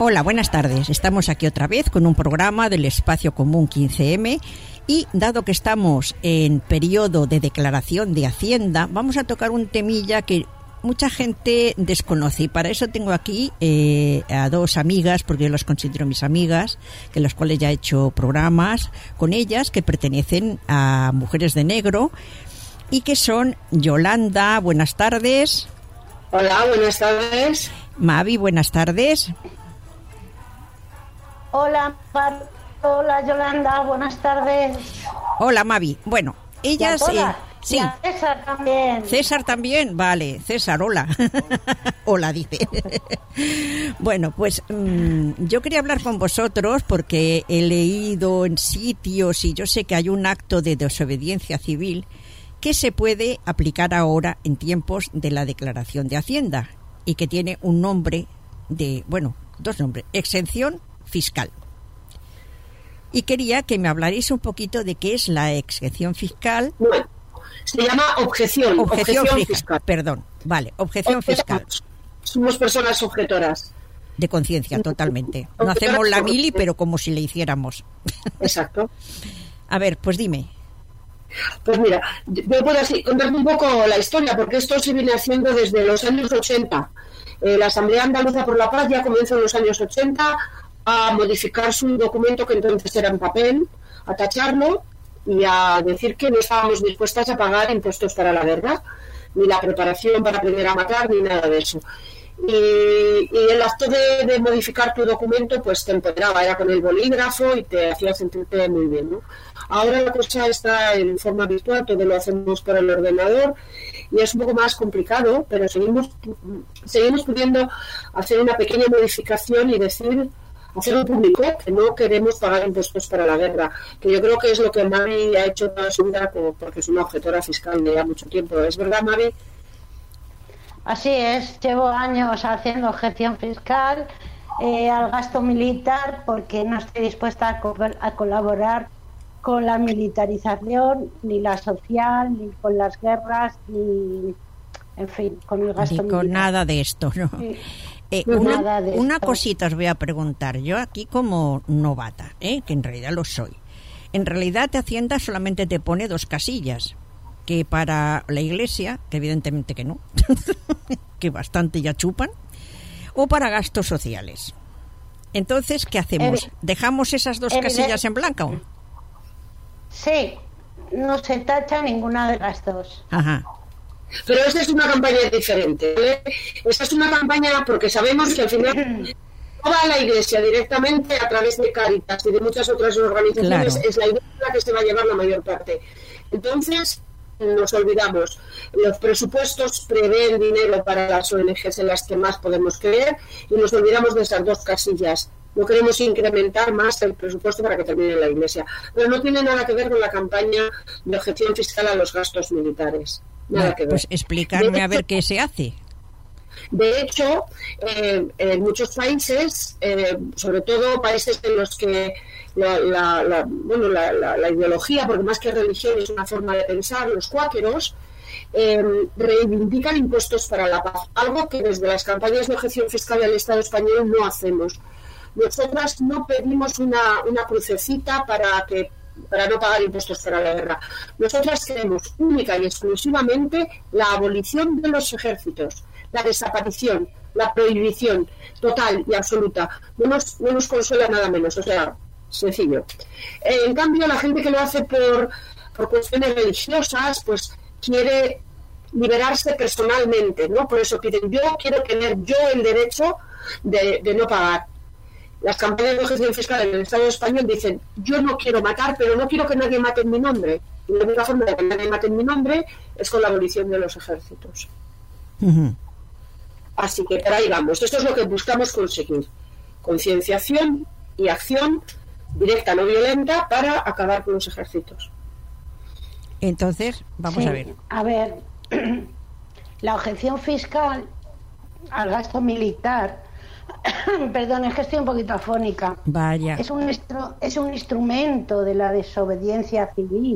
Hola, buenas tardes. Estamos aquí otra vez con un programa del Espacio Común 15M y dado que estamos en periodo de declaración de Hacienda, vamos a tocar un temilla que mucha gente desconoce y para eso tengo aquí a dos amigas, porque yo las considero mis amigas, que las cuales ya he hecho programas con ellas, que pertenecen a Mujeres de Negro y que son Yolanda, buenas tardes. Hola, buenas tardes. Mavi, buenas tardes. Hola, hola Yolanda, buenas tardes. Hola Mavi. Bueno, ellas... sí. César también. César también, vale. César, hola. Hola, dice. Bueno, pues yo quería hablar con vosotros porque he leído en sitios y yo sé que hay un acto de desobediencia civil que se puede aplicar ahora en tiempos de la declaración de Hacienda y que tiene un nombre de, bueno, dos nombres, exención fiscal. Y quería que me hablarais un poquito de qué es la exención fiscal. Bueno, se llama objeción fiscal. Perdón, vale, objeción fiscal. Somos personas objetoras. De conciencia, totalmente. No hacemos la mili, pero como si le hiciéramos. Exacto. A ver, pues dime. Pues mira, yo puedo así contarte un poco la historia, porque esto se viene haciendo desde los años 80. La Asamblea Andaluza por la Paz ya comenzó en los años 80 a modificar su documento, que entonces era en papel, a tacharlo y a decir que no estábamos dispuestas a pagar impuestos para la guerra, ni la preparación para aprender a matar, ni nada de eso. Y el acto de modificar tu documento pues te empoderaba, era con el bolígrafo y te hacía sentirte muy bien, ¿no? Ahora la cosa está en forma virtual, todo lo hacemos por el ordenador y es un poco más complicado, pero seguimos pudiendo hacer una pequeña modificación y hacerlo público, que no queremos pagar impuestos para la guerra, que yo creo que es lo que Mavi ha hecho toda su vida, porque es una objetora fiscal de ya mucho tiempo. ¿Es verdad, Mavi? Así es, llevo años haciendo objeción fiscal al gasto militar porque no estoy dispuesta a colaborar con la militarización, ni la social, ni con las guerras, ni, en fin, con el gasto militar. Ni con nada de esto, ¿no? Sí. Una cosita os voy a preguntar, yo aquí como novata, que en realidad lo soy. En realidad Hacienda solamente te pone 2 casillas, que para la Iglesia, que evidentemente que no, que bastante ya chupan, o para gastos sociales. Entonces, ¿qué hacemos? ¿Dejamos esas 2 casillas en blanco? Sí, no se tacha ninguna de las 2. Ajá. Pero esta es una campaña diferente, ¿vale? Esta es una campaña porque sabemos que al final no va a la Iglesia directamente a través de Cáritas y de muchas otras organizaciones, claro. Es la Iglesia la que se va a llevar la mayor parte. Entonces, nos olvidamos. Los presupuestos prevén dinero para las ONGs en las que más podemos creer y nos olvidamos de esas 2 casillas. No queremos incrementar más el presupuesto para que termine la Iglesia. Pero no tiene nada que ver con la campaña de objeción fiscal a los gastos militares. Nada que ver. Pues explicarme a ver qué se hace. De hecho, en muchos países, sobre todo países en los que la ideología, porque más que religión es una forma de pensar, los cuáqueros, reivindican impuestos para la paz, algo que desde las campañas de objeción fiscal del Estado español no hacemos. Nosotras no pedimos una crucecita para no pagar impuestos para la guerra. Nosotras queremos única y exclusivamente la abolición de los ejércitos, la desaparición, la prohibición total y absoluta. No nos consuela nada menos, o sea, sencillo. En cambio, la gente que lo hace por cuestiones religiosas, pues quiere liberarse personalmente, ¿no? Por eso piden, yo quiero tener yo el derecho de no pagar. Las campañas de objeción fiscal en el Estado español dicen, yo no quiero matar, pero no quiero que nadie mate en mi nombre. Y la única forma de que nadie mate en mi nombre es con la abolición de los ejércitos. Uh-huh. Así que por ahí vamos. Esto es lo que buscamos conseguir. Concienciación y acción directa, no violenta, para acabar con los ejércitos. Entonces, vamos a ver. A ver, la objeción fiscal al gasto militar, perdón, es que estoy un poquito afónica. Vaya. Es un instrumento de la desobediencia civil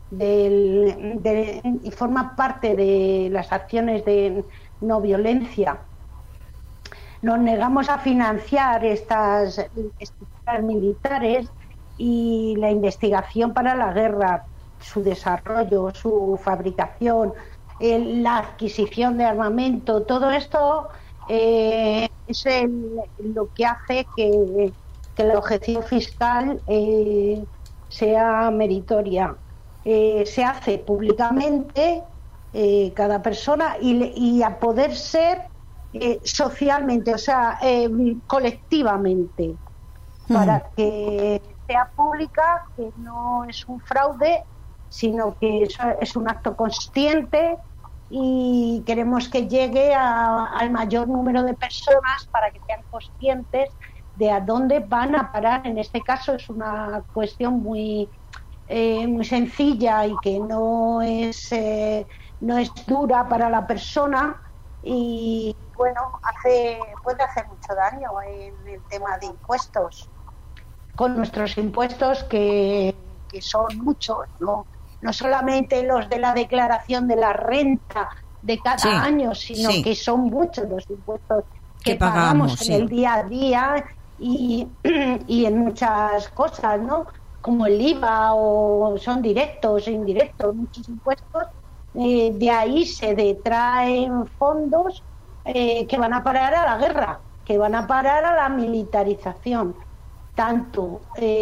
y forma parte de las acciones de no violencia. nos negamos a financiar estas estructuras militares y la investigación para la guerra, su desarrollo, su fabricación, la adquisición de armamento, todo esto es lo que hace que la objeción fiscal sea meritoria. Se hace públicamente cada persona y a poder ser socialmente, o sea, colectivamente, para que sea pública, que no es un fraude, sino que eso es un acto consciente, y queremos que llegue al mayor número de personas para que sean conscientes de a dónde van a parar. En este caso es una cuestión muy sencilla y que no es dura para la persona, y bueno, puede hacer mucho daño en el tema de impuestos, con nuestros impuestos que son muchos, no solamente los de la declaración de la renta de cada año, sino que son muchos los impuestos que pagamos en el día a día y en muchas cosas, ¿no? Como el IVA, o son directos e indirectos, muchos impuestos. De ahí se detraen fondos que van a parar a la guerra, que van a parar a la militarización, tanto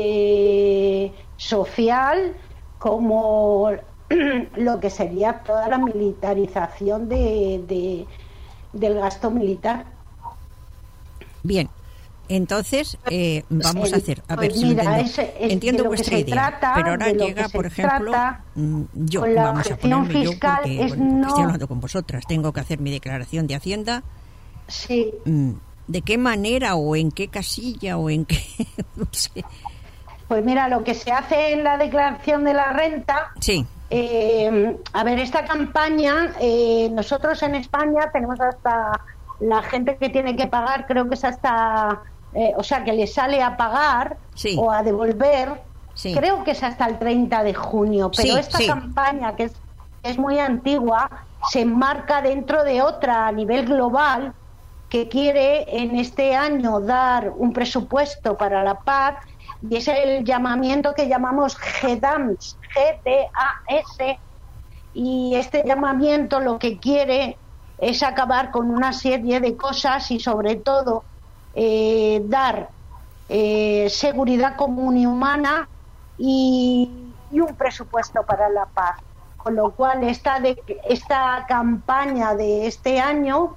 social como lo que sería toda la militarización del gasto militar. Bien, entonces vamos a hacer, a ver si mira, entiendo vuestra idea, pero ahora llega, por ejemplo, yo, vamos a ponerme yo, porque estoy hablando con vosotras, tengo que hacer mi declaración de Hacienda. Sí. ¿De qué manera o en qué casilla o en qué? No sé. Pues mira, lo que se hace en la declaración de la renta. Sí. A ver, esta campaña, nosotros en España tenemos hasta la gente que tiene que pagar, creo que es hasta, o sea, que le sale a pagar o a devolver, creo que es hasta el 30 de junio. Pero esta campaña, que es muy antigua, se enmarca dentro de otra a nivel global, que quiere en este año dar un presupuesto para la paz, y es el llamamiento que llamamos GDAS, G-D-A-S, y este llamamiento lo que quiere es acabar con una serie de cosas y sobre todo dar seguridad común y humana y un presupuesto para la paz. Con lo cual esta campaña de este año,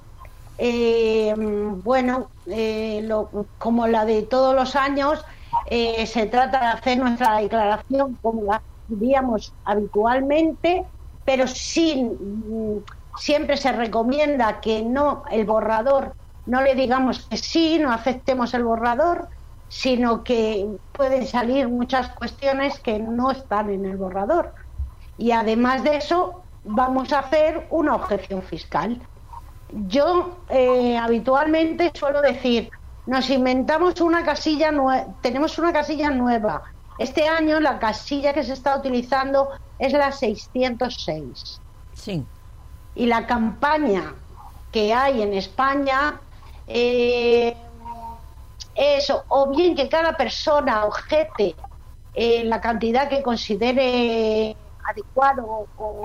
como la de todos los años, se trata de hacer nuestra declaración como la haríamos habitualmente, pero siempre se recomienda que el borrador, no le digamos que sí, no aceptemos el borrador, sino que pueden salir muchas cuestiones que no están en el borrador. Y además de eso, vamos a hacer una objeción fiscal. Yo habitualmente suelo decir, nos inventamos una casilla tenemos una casilla nueva. Este año la casilla que se está utilizando es la 606. Sí. Y la campaña que hay en España es o bien que cada persona objete la cantidad que considere adecuado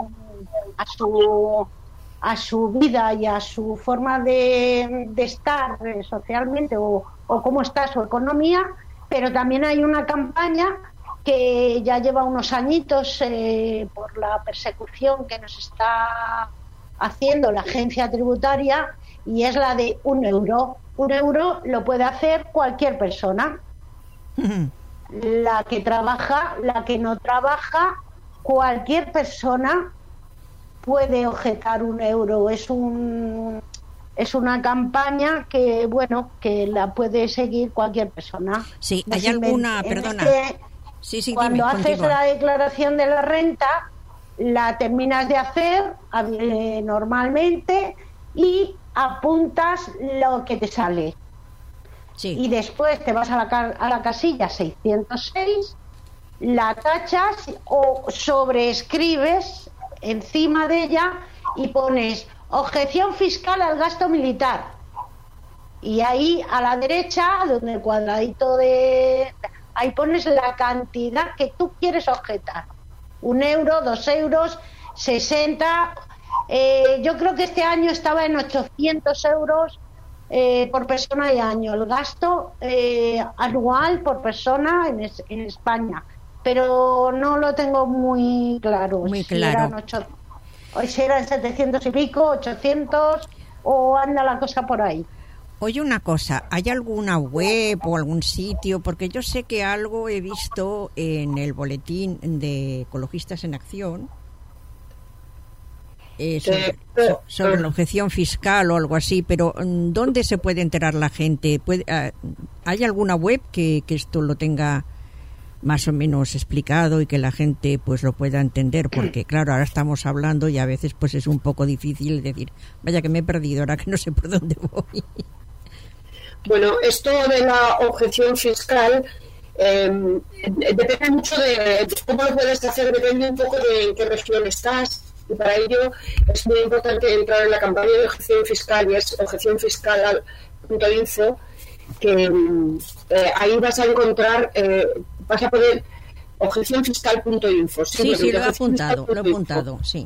a su vida y a su forma de estar socialmente o cómo está su economía, pero también hay una campaña que ya lleva unos añitos por la persecución que nos está haciendo la agencia tributaria, y es la de €1. €1 lo puede hacer cualquier persona, la que trabaja, la que no trabaja, cualquier persona puede objetar €1. Es una campaña que la puede seguir cualquier persona. Sí, hay alguna, perdona. Cuando haces la declaración de la renta, la terminas de hacer normalmente y apuntas lo que te sale. Sí. Y después te vas a la casilla 606, la tachas o sobreescribes encima de ella y pones objeción fiscal al gasto militar. Y ahí a la derecha, donde el cuadradito ahí pones la cantidad que tú quieres objetar. 1 euro, 2 euros, 60. Yo creo que este año estaba en 800 euros por persona y año, el gasto anual por persona en España. Pero no lo tengo muy claro. Muy claro. Si eran 700 y pico, 800, o anda la cosa por ahí. Oye, una cosa, ¿hay alguna web o algún sitio? Porque yo sé que algo he visto en el boletín de Ecologistas en Acción sobre la objeción fiscal o algo así, pero ¿dónde se puede enterar la gente? ¿Hay alguna web que esto lo tenga más o menos explicado y que la gente pues lo pueda entender? Porque claro, ahora estamos hablando y a veces pues es un poco difícil decir, vaya que me he perdido, ahora que no sé por dónde voy. Bueno, esto de la objeción fiscal depende mucho de cómo lo puedes hacer, depende un poco de en qué región estás, y para ello es muy importante entrar en la campaña de objeción fiscal, y es objecionfiscal.info, que ahí vas a encontrar, vas a poder objecionfiscal.info. Sí, lo he apuntado, sí.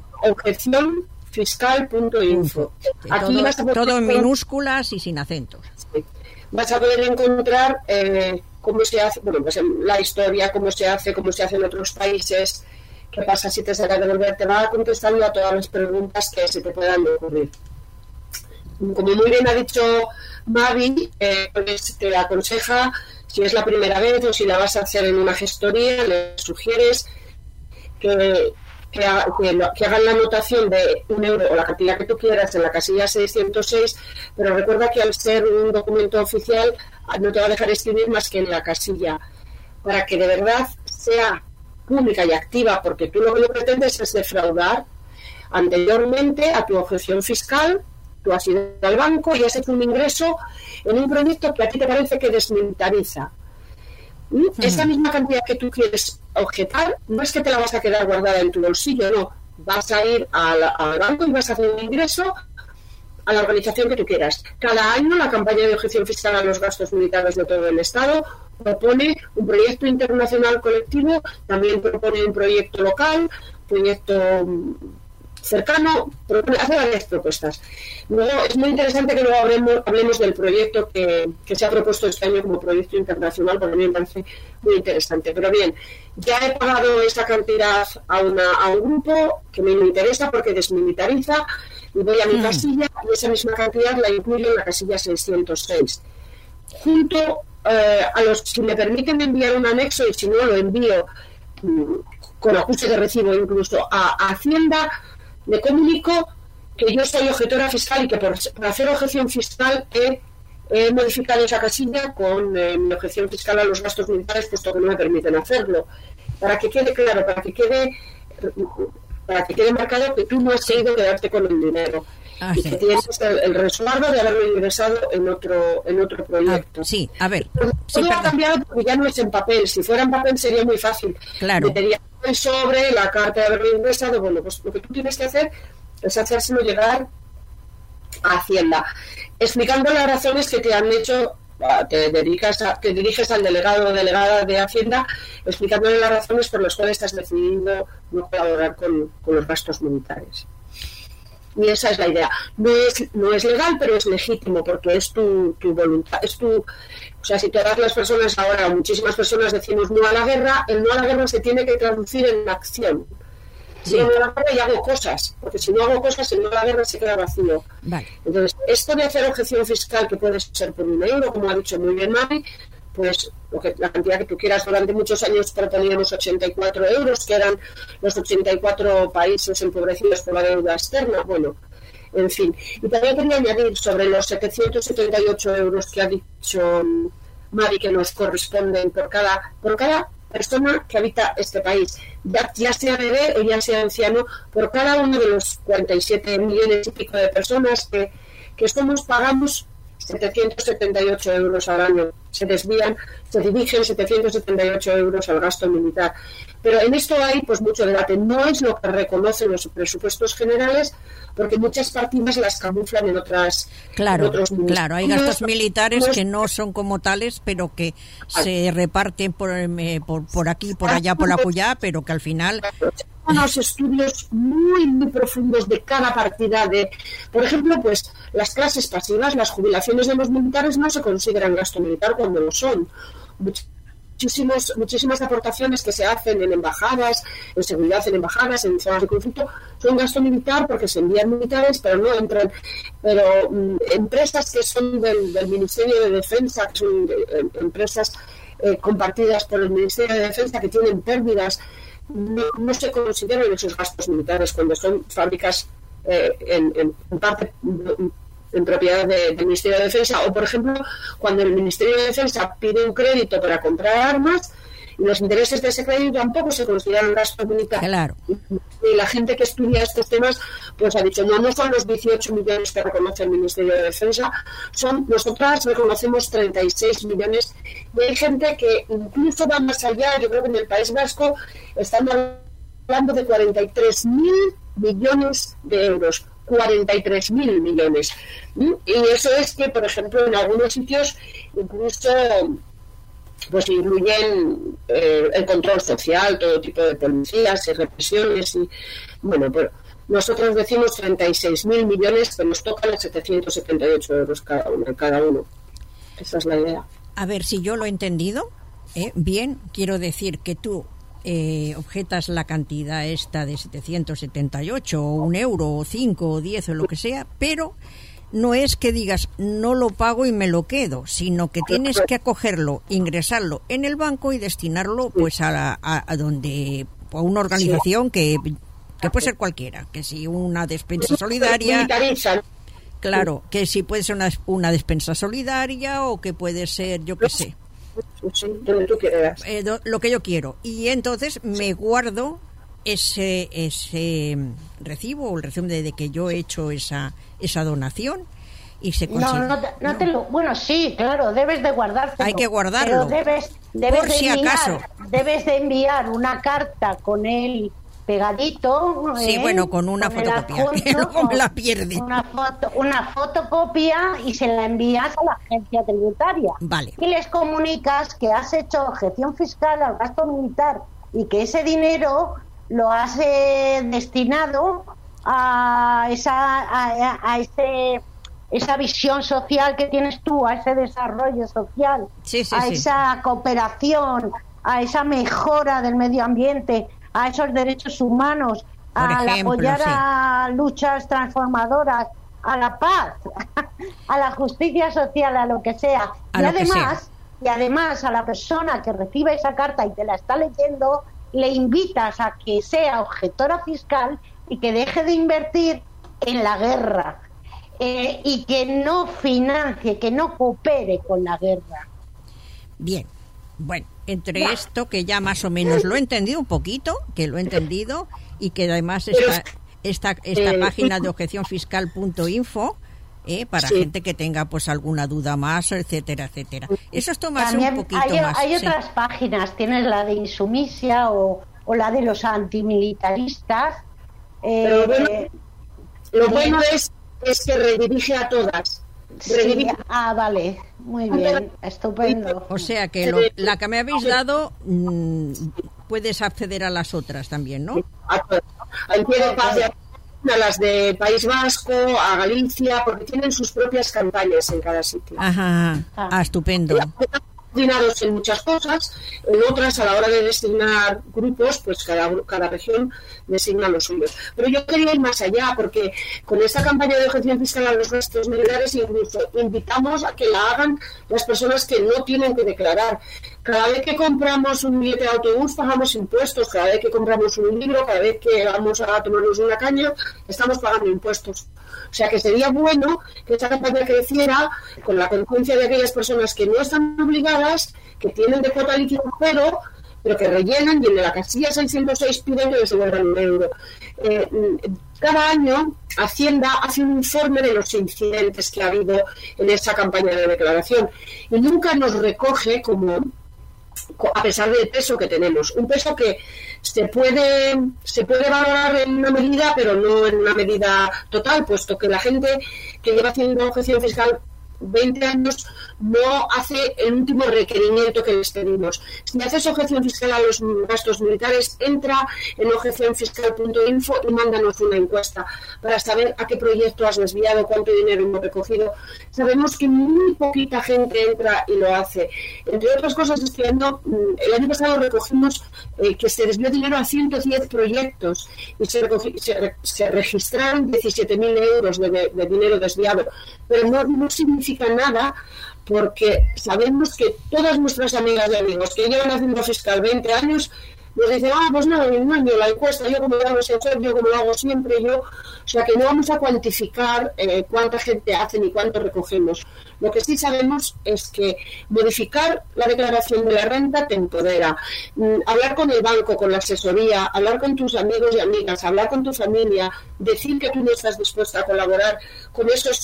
Objecionfiscal.info. Aquí todo en minúsculas y sin acentos. Sí. Vas a poder encontrar cómo se hace, bueno, pues la historia, cómo se hace en otros países, qué pasa si te sale a devolver, te va contestando a todas las preguntas que se te puedan ocurrir. Como muy bien ha dicho Mavi, pues te aconseja, si es la primera vez o si la vas a hacer en una gestoría, le sugieres que hagan la anotación de 1 euro o la cantidad que tú quieras en la casilla 606, pero recuerda que al ser un documento oficial no te va a dejar escribir más que en la casilla, para que de verdad sea pública y activa, porque tú lo que pretendes es defraudar anteriormente a tu objeción fiscal. Tú has ido al banco y has hecho un ingreso en un proyecto que a ti te parece que desmilitariza. Esa misma cantidad que tú quieres objetar, no es que te la vas a quedar guardada en tu bolsillo, no. Vas a ir al banco y vas a hacer un ingreso a la organización que tú quieras. Cada año la campaña de objeción fiscal a los gastos militares de todo el Estado propone un proyecto internacional colectivo, también propone un proyecto local, proyecto cercano, hace varias propuestas. Luego es muy interesante que luego hablemos del proyecto que se ha propuesto este año como proyecto internacional, porque a mí me parece muy interesante. Pero bien, ya he pagado esa cantidad a un grupo que me interesa porque desmilitariza, y voy a mi casilla y esa misma cantidad la incluyo en la casilla 606. Junto a los, si me permiten enviar un anexo, y si no lo envío con acuse de recibo incluso a Hacienda, le comunico que yo soy objetora fiscal y que por hacer objeción fiscal he modificado esa casilla con mi objeción fiscal a los gastos militares, puesto que no me permiten hacerlo. Para que quede claro, para que quede marcado que tú no has ido a quedarte con el dinero. Y que tienes el resguardo de haberlo ingresado en otro proyecto. Sí, a ver. Todo ha cambiado porque ya no es en papel. Si fuera en papel sería muy fácil. Claro. Metería el sobre, la carta de haberlo ingresado. Bueno, pues lo que tú tienes que hacer es hacérselo llegar a Hacienda, explicando las razones que te han hecho. Te diriges al delegado o delegada de Hacienda, explicándole las razones por las cuales has decidido no colaborar con los gastos militares. Y esa es la idea. No es legal, pero es legítimo, porque es tu voluntad, o sea, si todas las personas ahora, muchísimas personas decimos no a la guerra, el no a la guerra se tiene que traducir en acción. Sí. Yo no a la guerra y hago cosas, porque si no hago cosas, el no a la guerra se queda vacío. Vale. Entonces, esto de hacer objeción fiscal, que puede ser por 1 euro, como ha dicho muy bien Mari, pues la cantidad que tú quieras. Durante muchos años proponíamos 84 euros, que eran los 84 países empobrecidos por la deuda externa. Bueno, en fin. Y también quería añadir sobre los 778 euros que ha dicho Mari que nos corresponden por cada persona que habita este país, ya sea bebé o ya sea anciano, por cada uno de los 47 millones y pico de personas que pagamos 778 euros al año. Se dirigen 778 euros al gasto militar. Pero en esto hay pues mucho debate. No es lo que reconocen los presupuestos generales, porque muchas partidas las camuflan en otras. Claro, en otros claro. Hay gastos militares que no son como tales, pero que se reparten por aquí, por allá, por acullá, pero que al final. Unos estudios muy profundos de cada partida por ejemplo, pues las clases pasivas, las jubilaciones de los militares no se consideran gasto militar cuando lo son. Muchísimas aportaciones que se hacen en embajadas, en seguridad en embajadas, en zonas de conflicto, son gasto militar porque se envían militares, pero no entran. Pero empresas que son del Ministerio de Defensa, que son empresas compartidas por el Ministerio de Defensa, que tienen pérdidas, no se consideran esos gastos militares cuando son fábricas en parte en propiedad del Ministerio de Defensa, o por ejemplo cuando el Ministerio de Defensa pide un crédito para comprar armas y los intereses de ese crédito tampoco se consideran gasto militar. Claro. Y la gente que estudia estos temas pues ha dicho, no son los 18 millones que reconoce el Ministerio de Defensa, nosotras reconocemos 36 millones, y hay gente que incluso va más allá. Yo creo que en el País Vasco están hablando de 43.000 millones de euros. 43.000 millones. Y eso es que, por ejemplo, en algunos sitios incluso pues incluyen el control social, todo tipo de policías y represiones. Y bueno, pero nosotros decimos 36.000 millones, que nos tocan 778 euros cada uno. Esa es la idea. A ver si yo lo he entendido bien. Quiero decir que tú objetas la cantidad esta de 778 o 1 euro o 5 o 10 o lo que sea, pero no es que digas no lo pago y me lo quedo, sino que tienes que acogerlo, ingresarlo en el banco y destinarlo pues a donde, a una organización que puede ser cualquiera, que si una despensa solidaria, claro, que si puede ser una despensa solidaria o que puede ser, yo qué sé, lo que yo quiero, y entonces me guardo ese recibo o el recibo de que yo he hecho esa donación y se consigue. Bueno, sí, claro, debes de guardártelo. Hay que guardarlo. Pero debes por si acaso. Debes de enviar una carta con el pegadito. Sí, bueno, con una fotocopia, que no la pierde. Una fotocopia y se la envías a la agencia tributaria. Vale. Y les comunicas que has hecho objeción fiscal al gasto militar y que ese dinero lo has destinado a esa visión social que tienes tú, a ese desarrollo social, esa cooperación, a esa mejora del medio ambiente, a esos derechos humanos, apoyar a luchas transformadoras, a la paz, a la justicia social, a lo que sea. Y además a la persona que recibe esa carta y te la está leyendo, le invitas a que sea objetora fiscal y que deje de invertir en la guerra y que no financie, que no coopere con la guerra. Bien, bueno, entre esto que ya más o menos lo he entendido un poquito, y que además esta página de objecionfiscal.info para gente que tenga pues alguna duda más, etcétera, etcétera. Eso es tomarse un poquito más. Hay otras páginas, tienes la de Insumisia o la de los antimilitaristas. Pero lo bueno es que redirige a todas. Vale, muy bien, estupendo. O sea que la que me habéis dado puedes acceder a las otras también, ¿no? Hay a las de País Vasco, a Galicia, porque tienen sus propias campañas en cada sitio. Ajá, estupendo. Destinados en muchas cosas, en otras a la hora de designar grupos, pues cada región designa los suyos. Pero yo quería ir más allá, porque con esta campaña de objeción fiscal a los gastos militares incluso invitamos a que la hagan las personas que no tienen que declarar. Cada vez que compramos un billete de autobús pagamos impuestos, cada vez que compramos un libro, cada vez que vamos a tomarnos una caña, estamos pagando impuestos. O sea que sería bueno que esta campaña creciera con la conciencia de aquellas personas que no están obligadas, que tienen de cuota líquida cero, pero que rellenan y en la casilla 606 piden que les devuelvan €1. Cada año Hacienda hace un informe de los incidentes que ha habido en esa campaña de declaración y nunca nos recoge como, a pesar del peso que tenemos, un peso que se puede valorar en una medida, pero no en una medida total, puesto que la gente que lleva haciendo objeción fiscal 20 años no hace el último requerimiento que les pedimos. Si haces objeción fiscal a los gastos militares, entra en objecionfiscal.info y mándanos una encuesta para saber a qué proyecto has desviado, cuánto dinero hemos recogido. Sabemos que muy poquita gente entra y lo hace. Entre otras cosas, el año pasado recogimos que se desvió dinero a 110 proyectos y se registraron 17.000 euros de dinero desviado, pero no significa nada, porque sabemos que todas nuestras amigas y amigos que llevan haciendo fiscal 20 años nos dicen, pues nada, en un año la encuesta, yo como lo hago siempre, yo como lo hago siempre, o sea que no vamos a cuantificar cuánta gente hace ni cuánto recogemos. Lo que sí sabemos es que modificar la declaración de la renta te empodera. Hablar con el banco, con la asesoría, hablar con tus amigos y amigas, hablar con tu familia, decir que tú no estás dispuesta a colaborar con esos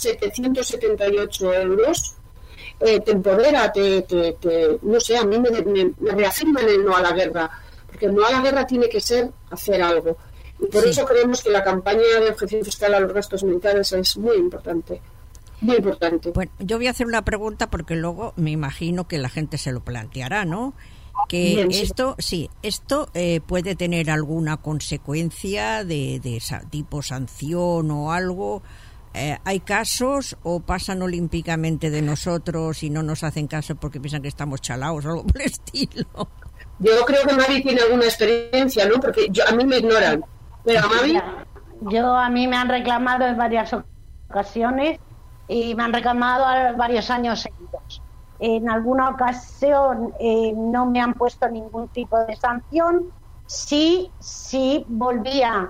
778 euros, te empodera, no sé, a mí me reafirman el no a la guerra, porque el no a la guerra tiene que ser hacer algo. Y por eso creemos que la campaña de objeción fiscal a los gastos militares es muy importante. Muy importante. Bueno, yo voy a hacer una pregunta porque luego me imagino que la gente se lo planteará, ¿no? Que bien, esto puede tener alguna consecuencia de tipo sanción o algo. ¿Hay casos o pasan olímpicamente de nosotros y no nos hacen caso porque piensan que estamos chalaos o algo por el estilo? Yo creo que Mavi tiene alguna experiencia, ¿no? Porque a mí me ignoran. Pero Mavi... A mí me han reclamado en varias ocasiones y me han reclamado varios años seguidos. En alguna ocasión no me han puesto ningún tipo de sanción. Sí volvía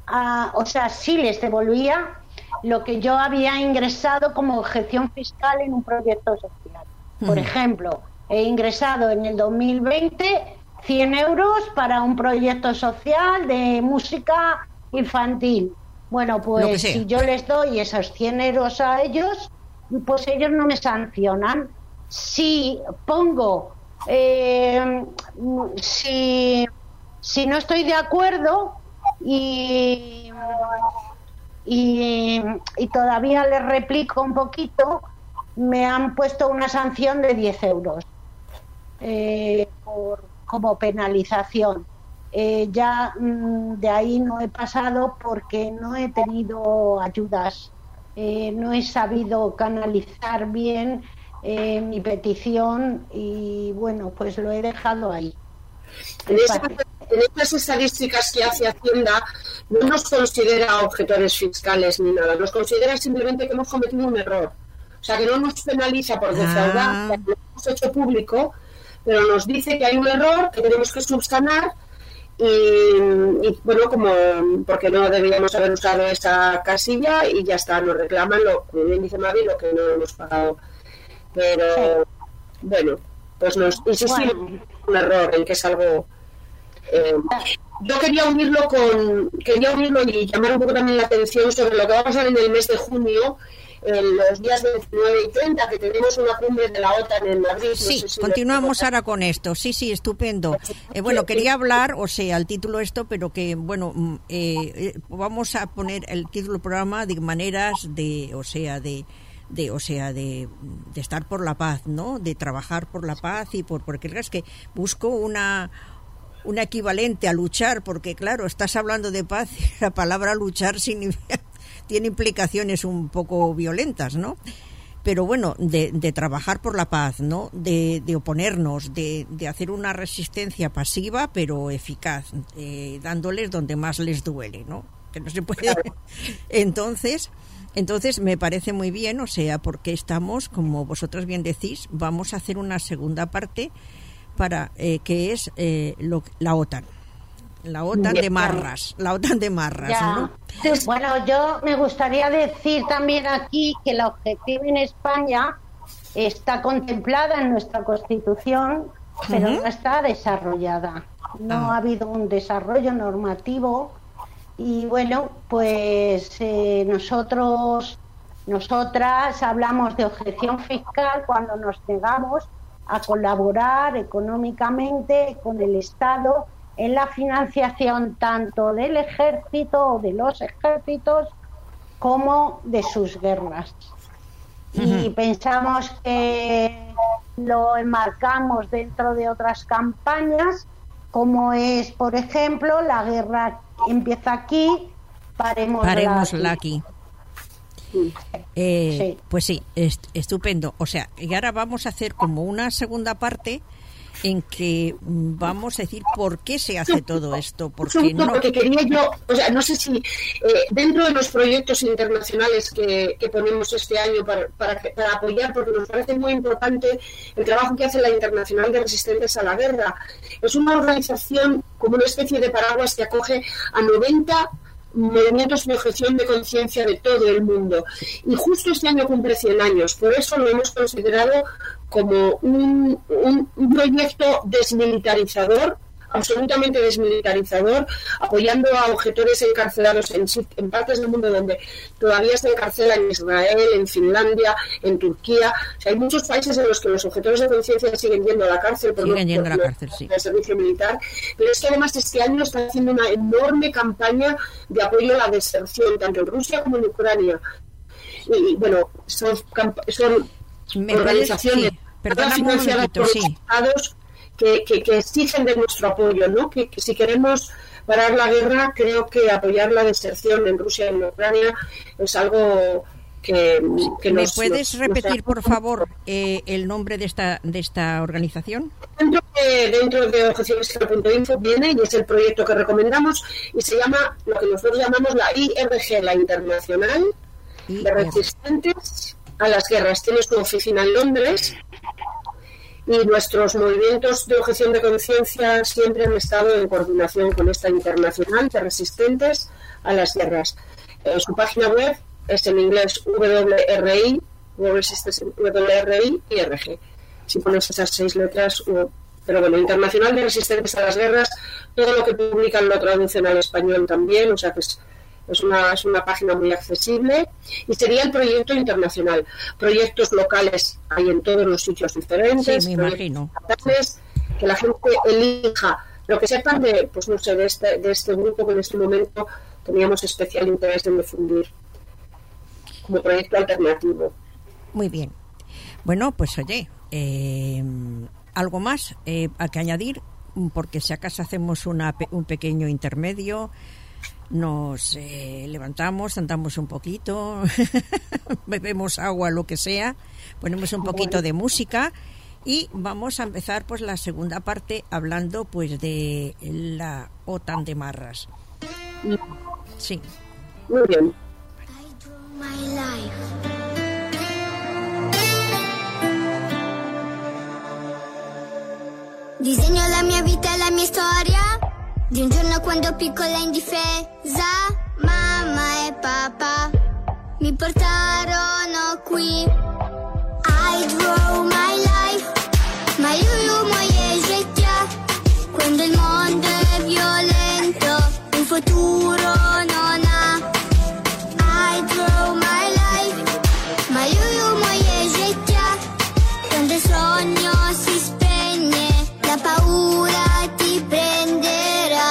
sí les devolvía lo que yo había ingresado como objeción fiscal en un proyecto social. Por ejemplo, he ingresado en el 2020 100 euros para un proyecto social de música infantil. Bueno, pues si yo les doy esos 100 euros a ellos, pues ellos no me sancionan. Si pongo, si no estoy de acuerdo y todavía les replico un poquito, me han puesto una sanción de 10 euros como penalización. De ahí no he pasado porque no he tenido ayudas, no he sabido canalizar bien mi petición y bueno, pues lo he dejado ahí. En estas estadísticas que hace Hacienda no nos considera objetores fiscales ni nada, nos considera simplemente que hemos cometido un error. O sea, que no nos penaliza por defraudar, que lo hemos hecho público, pero nos dice que hay un error que tenemos que subsanar y bueno, como porque no deberíamos haber usado esa casilla y ya está, nos reclaman como bien dice Mavi, lo que no hemos pagado. Pero bueno, pues nos insistimos en un error, en que es algo... yo quería unirlo y llamar un poco también la atención sobre lo que va a pasar en el mes de junio, en los días 29 y 30, que tenemos una cumbre de la OTAN en Madrid. Sí, no sé si continuamos ahora con esto. Sí, estupendo. Bueno, quería hablar, el título pero que, bueno, vamos a poner el título del programa de maneras de estar por la paz, ¿no? De trabajar por la paz porque es que busco una equivalente a luchar, porque claro, estás hablando de paz y la palabra luchar tiene implicaciones un poco violentas, ¿no? Pero bueno, de trabajar por la paz, ¿no? De oponernos, de hacer una resistencia pasiva pero eficaz, dándoles donde más les duele, ¿no? Que no se puede. Entonces me parece muy bien, porque estamos, como vosotras bien decís, vamos a hacer una segunda parte para que es la OTAN. La OTAN de marras, ¿no? Bueno, yo me gustaría decir también aquí que la objeción en España está contemplada en nuestra Constitución pero no está desarrollada. No ha habido un desarrollo normativo y bueno, pues nosotras hablamos de objeción fiscal cuando nos negamos a colaborar económicamente con el Estado en la financiación tanto del ejército o de los ejércitos como de sus guerras. Y pensamos que lo enmarcamos dentro de otras campañas, como es, por ejemplo, la guerra empieza aquí, parémosla aquí. Sí. Pues sí, estupendo. O sea, y ahora vamos a hacer como una segunda parte en que vamos a decir por qué se hace todo esto. Porque quería yo, o sea, no sé si dentro de los proyectos internacionales que ponemos este año para apoyar, porque nos parece muy importante el trabajo que hace la Internacional de Resistentes a la Guerra. Es una organización como una especie de paraguas que acoge a 90 movimientos de objeción de conciencia de todo el mundo. Y justo este año cumple 100 años. Por eso lo hemos considerado como un proyecto desmilitarizador, absolutamente desmilitarizador, apoyando a objetores encarcelados en partes del mundo donde todavía se encarcelan, en Israel, en Finlandia, en Turquía. O sea, hay muchos países en los que los objetores de conciencia siguen yendo a la cárcel por el servicio militar, pero es que además este año está haciendo una enorme campaña de apoyo a la deserción, tanto en Rusia como en Ucrania. Y bueno, son organizaciones financiadas por los estados que exigen de nuestro apoyo, ¿no? Que si queremos parar la guerra, creo que apoyar la deserción en Rusia y en Ucrania es algo que ¿Me puedes repetir, por favor, el nombre de esta organización? Dentro de objecionesfiscal.info viene, y es el proyecto que recomendamos, y se llama lo que nosotros llamamos la IRG, la Internacional de Resistentes a las Guerras. Tiene su oficina en Londres. Y nuestros movimientos de objeción de conciencia siempre han estado en coordinación con esta Internacional de Resistentes a las Guerras. Su página web es en inglés WRI, IRG. Si pones esas 6 letras, pero bueno, Internacional de Resistentes a las Guerras, todo lo que publican lo traducen al español también, o sea que es una página muy accesible, y sería el proyecto internacional. Proyectos locales hay en todos los sitios diferentes, sí, me imagino, que la gente elija. Lo que sepan de este grupo que en este momento teníamos especial interés en difundir como proyecto alternativo. Muy bien. Bueno, pues oye, algo más a que añadir, porque si acaso hacemos un pequeño intermedio, nos levantamos, andamos un poquito, bebemos agua, lo que sea, ponemos un poquito de música y vamos a empezar pues la segunda parte hablando pues de la OTAN de Marras. Sí. Muy bien. Disegno la mia vita e la mia storia di un giorno quando piccola e indifesa mamma e papà mi portarono qui. I draw my life, moje życie. Quando il mondo è violento, un futuro non ha. I draw my life, moje życie. Quando il sogno si spegne, la paura ti prenderà.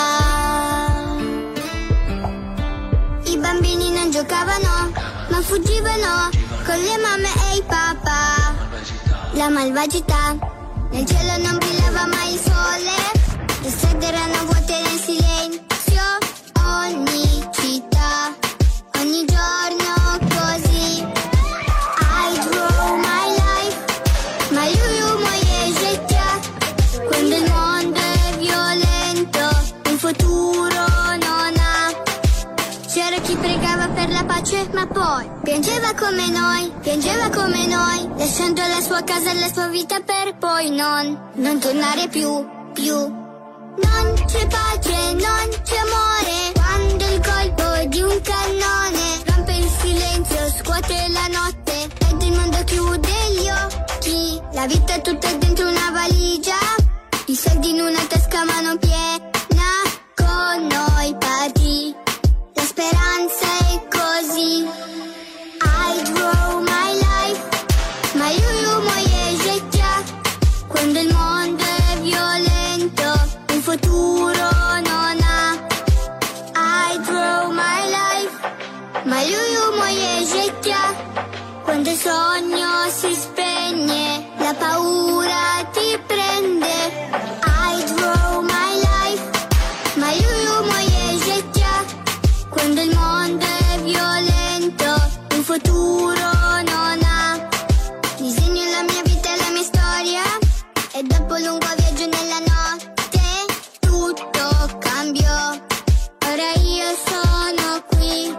I bambini non giocavano, ma fuggivano con le mamme e i papà. La malvagità, nel cielo non brillava mai il sole, le strade erano vuote nel silenzio, ogni città, ogni giorno così. I draw my life, moje życie. Quando il mondo è violento, un futuro non ha. C'era chi pregava per la pace, ma poi piangeva come noi, lasciando la sua casa e la sua vita per poi non tornare più. Non c'è pace, non c'è amore, quando il colpo di un cannone rompe il silenzio, scuote la notte ed il mondo chiude gli occhi. La vita è tutta dentro una valigia, sogno si spegne, la paura ti prende. I draw my life, ma io moje życia. Quando il mondo è violento, un futuro non ha. Disegno la mia vita e la mia storia, e dopo un lungo viaggio nella notte tutto cambiò. Ora io sono qui.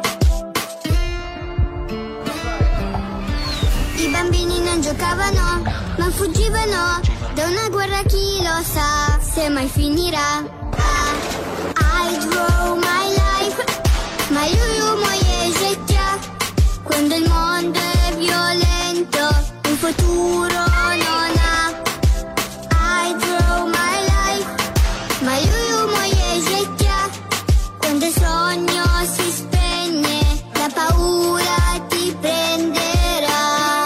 I bambini non giocavano, ma fuggivano da una guerra, chi lo sa se mai finirà. I draw my life, ma io moje życia. Quando il mondo è violento, un futuro non ha. I draw my life, ma io moje życia. Quando il sogno si spegne, la paura ti prenderà.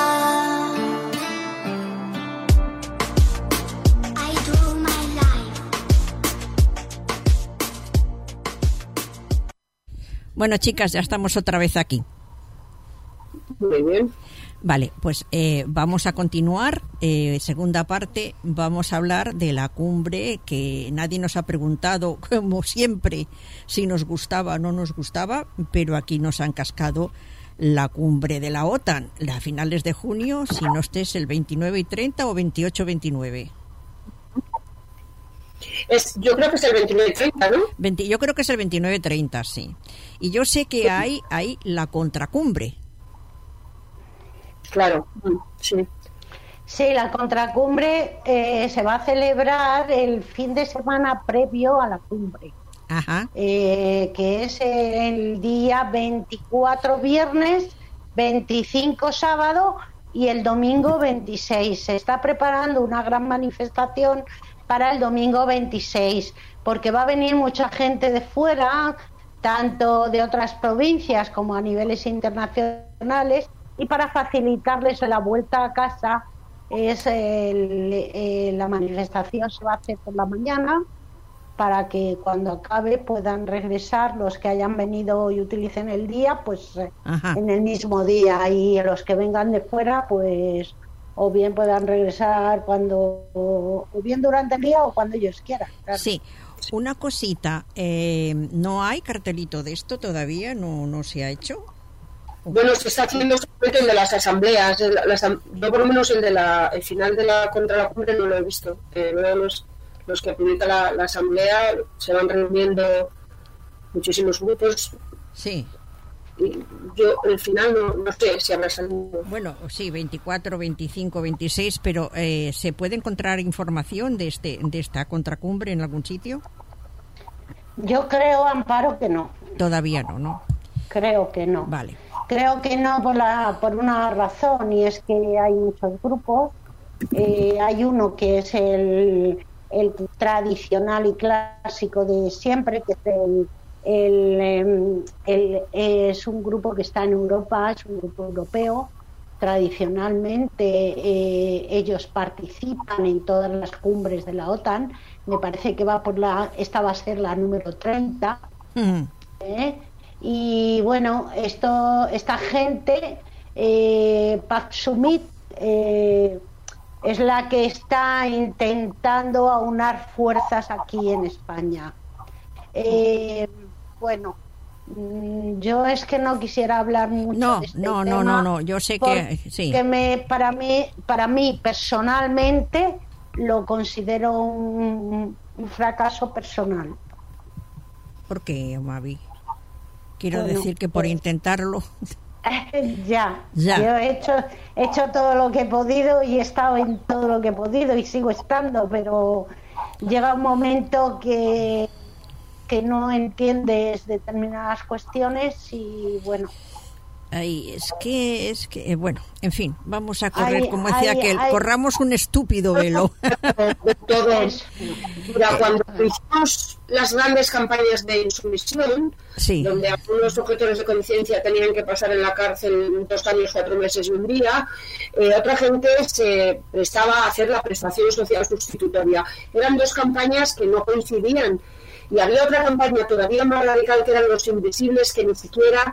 I draw my life. Bueno, chicas, ya estamos otra vez aquí. Muy bien. Vale, pues vamos a continuar. Segunda parte, vamos a hablar de la cumbre, que nadie nos ha preguntado, como siempre, si nos gustaba o no nos gustaba, pero aquí nos han cascado la cumbre de la OTAN, a finales de junio, si no estés el 29 y 30 o 28-29. Yo creo que es el 29 y 30, ¿no? Yo creo que es el 29-30, sí. Y yo sé que hay la contracumbre. Claro, sí. Sí, la contracumbre se va a celebrar el fin de semana previo a la cumbre. Ajá. Que es el día 24 viernes, 25 sábado y el domingo 26. Se está preparando una gran manifestación para el domingo 26, porque va a venir mucha gente de fuera, tanto de otras provincias como a niveles internacionales, y para facilitarles la vuelta a casa, la manifestación se va a hacer por la mañana, para que cuando acabe puedan regresar los que hayan venido y utilicen el día, pues en el mismo día, y los que vengan de fuera, pues o bien puedan regresar o bien durante el día o cuando ellos quieran. Claro. Sí, una cosita, ¿no hay cartelito de esto todavía? ¿No se ha hecho? Bueno, se está haciendo solamente el de las asambleas. Yo por lo menos el final de la contra la cumbre no lo he visto. Luego los que publica la asamblea se van reuniendo muchísimos grupos. Sí. Y yo el final no sé si habrá salido. Bueno, sí, 24, 25, 26, pero ¿se puede encontrar información de esta contracumbre en algún sitio? Yo creo, Amparo, que no. Todavía no. Creo que no. Vale. Creo que no por una razón, y es que hay muchos grupos. Hay uno que es el tradicional y clásico de siempre, que es un grupo que está en Europa, es un grupo europeo. Tradicionalmente ellos participan en todas las cumbres de la OTAN. Me parece que esta va a ser la número 30. Y bueno, esta gente, Pak Sumit, es la que está intentando aunar fuerzas aquí en España. Bueno, yo es que no quisiera hablar mucho de este tema. No, yo sé que sí. Para mí personalmente lo considero un fracaso personal. ¿Por qué, Mavi? Quiero decir que por intentarlo. Ya. Yo he hecho todo lo que he podido y he estado en todo lo que he podido y sigo estando, pero llega un momento que no entiendes determinadas cuestiones y bueno. Ay, es que bueno, en fin, vamos a correr, como decía aquel, corramos un estúpido velo. De todos. Mira, cuando hicimos las grandes campañas de insumisión, sí, donde algunos objetores de conciencia tenían que pasar en la cárcel 2 años, 4 meses y un día, otra gente se prestaba a hacer la prestación social sustitutoria. Eran 2 campañas que no coincidían. Y había otra campaña todavía más radical, que eran los invisibles, que ni siquiera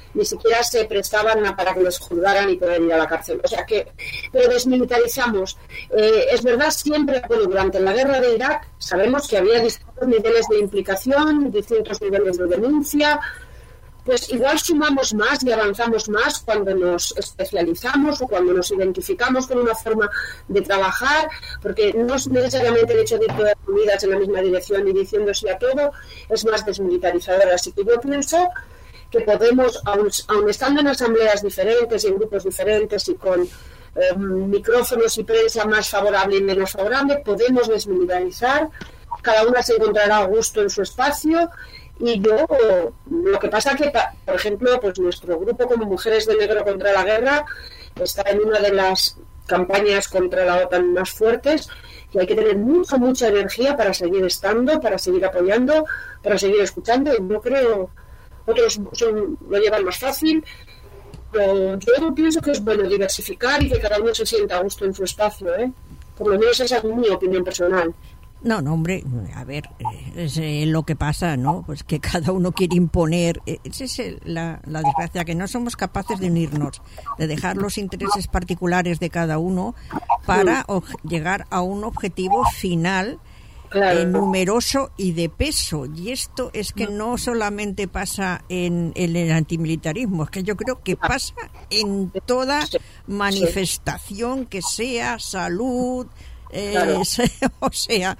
ni siquiera se prestaban para que les juzgaran y poder ir a la cárcel. O sea que, pero desmilitarizamos. Es verdad, siempre, bueno, durante la guerra de Irak sabemos que había distintos niveles de implicación, distintos niveles de denuncia. Pues igual sumamos más y avanzamos más cuando nos especializamos o cuando nos identificamos con una forma de trabajar, porque no es necesariamente el hecho de ir todas unidas en la misma dirección y diciendo sí a todo, es más desmilitarizador. Así que yo pienso que podemos, aun estando en asambleas diferentes y en grupos diferentes y con micrófonos y prensa más favorable y menos favorable, podemos desmilitarizar, cada una se encontrará a gusto en su espacio. Y yo, lo que pasa que, por ejemplo, pues nuestro grupo como Mujeres de Negro contra la Guerra está en una de las campañas contra la OTAN más fuertes y hay que tener mucha energía para seguir estando, para seguir apoyando, para seguir escuchando. Y yo creo, otros lo llevan más fácil, pero yo pienso que es bueno diversificar y que cada uno se sienta a gusto en su espacio, ¿eh? Por lo menos esa es mi opinión personal. No, hombre, a ver, es lo que pasa, ¿no? Pues que cada uno quiere imponer. Esa es la desgracia, que no somos capaces de unirnos, de dejar los intereses particulares de cada uno para llegar a un objetivo final, claro, numeroso y de peso. Y esto es que no solamente pasa en el antimilitarismo, es que yo creo que pasa en toda manifestación que sea salud, claro, o sea,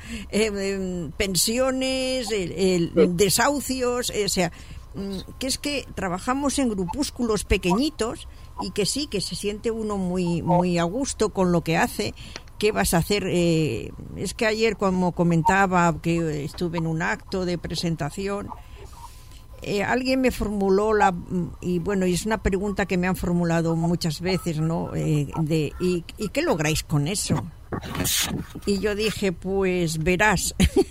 pensiones, desahucios, o sea, que es que trabajamos en grupúsculos pequeñitos y que sí, que se siente uno muy a gusto con lo que hace. ¿Qué vas a hacer? Es que ayer, como comentaba, que estuve en un acto de presentación, alguien me formuló y bueno, y es una pregunta que me han formulado muchas veces, ¿no? ¿Y qué lográis con eso? Y yo dije, pues verás,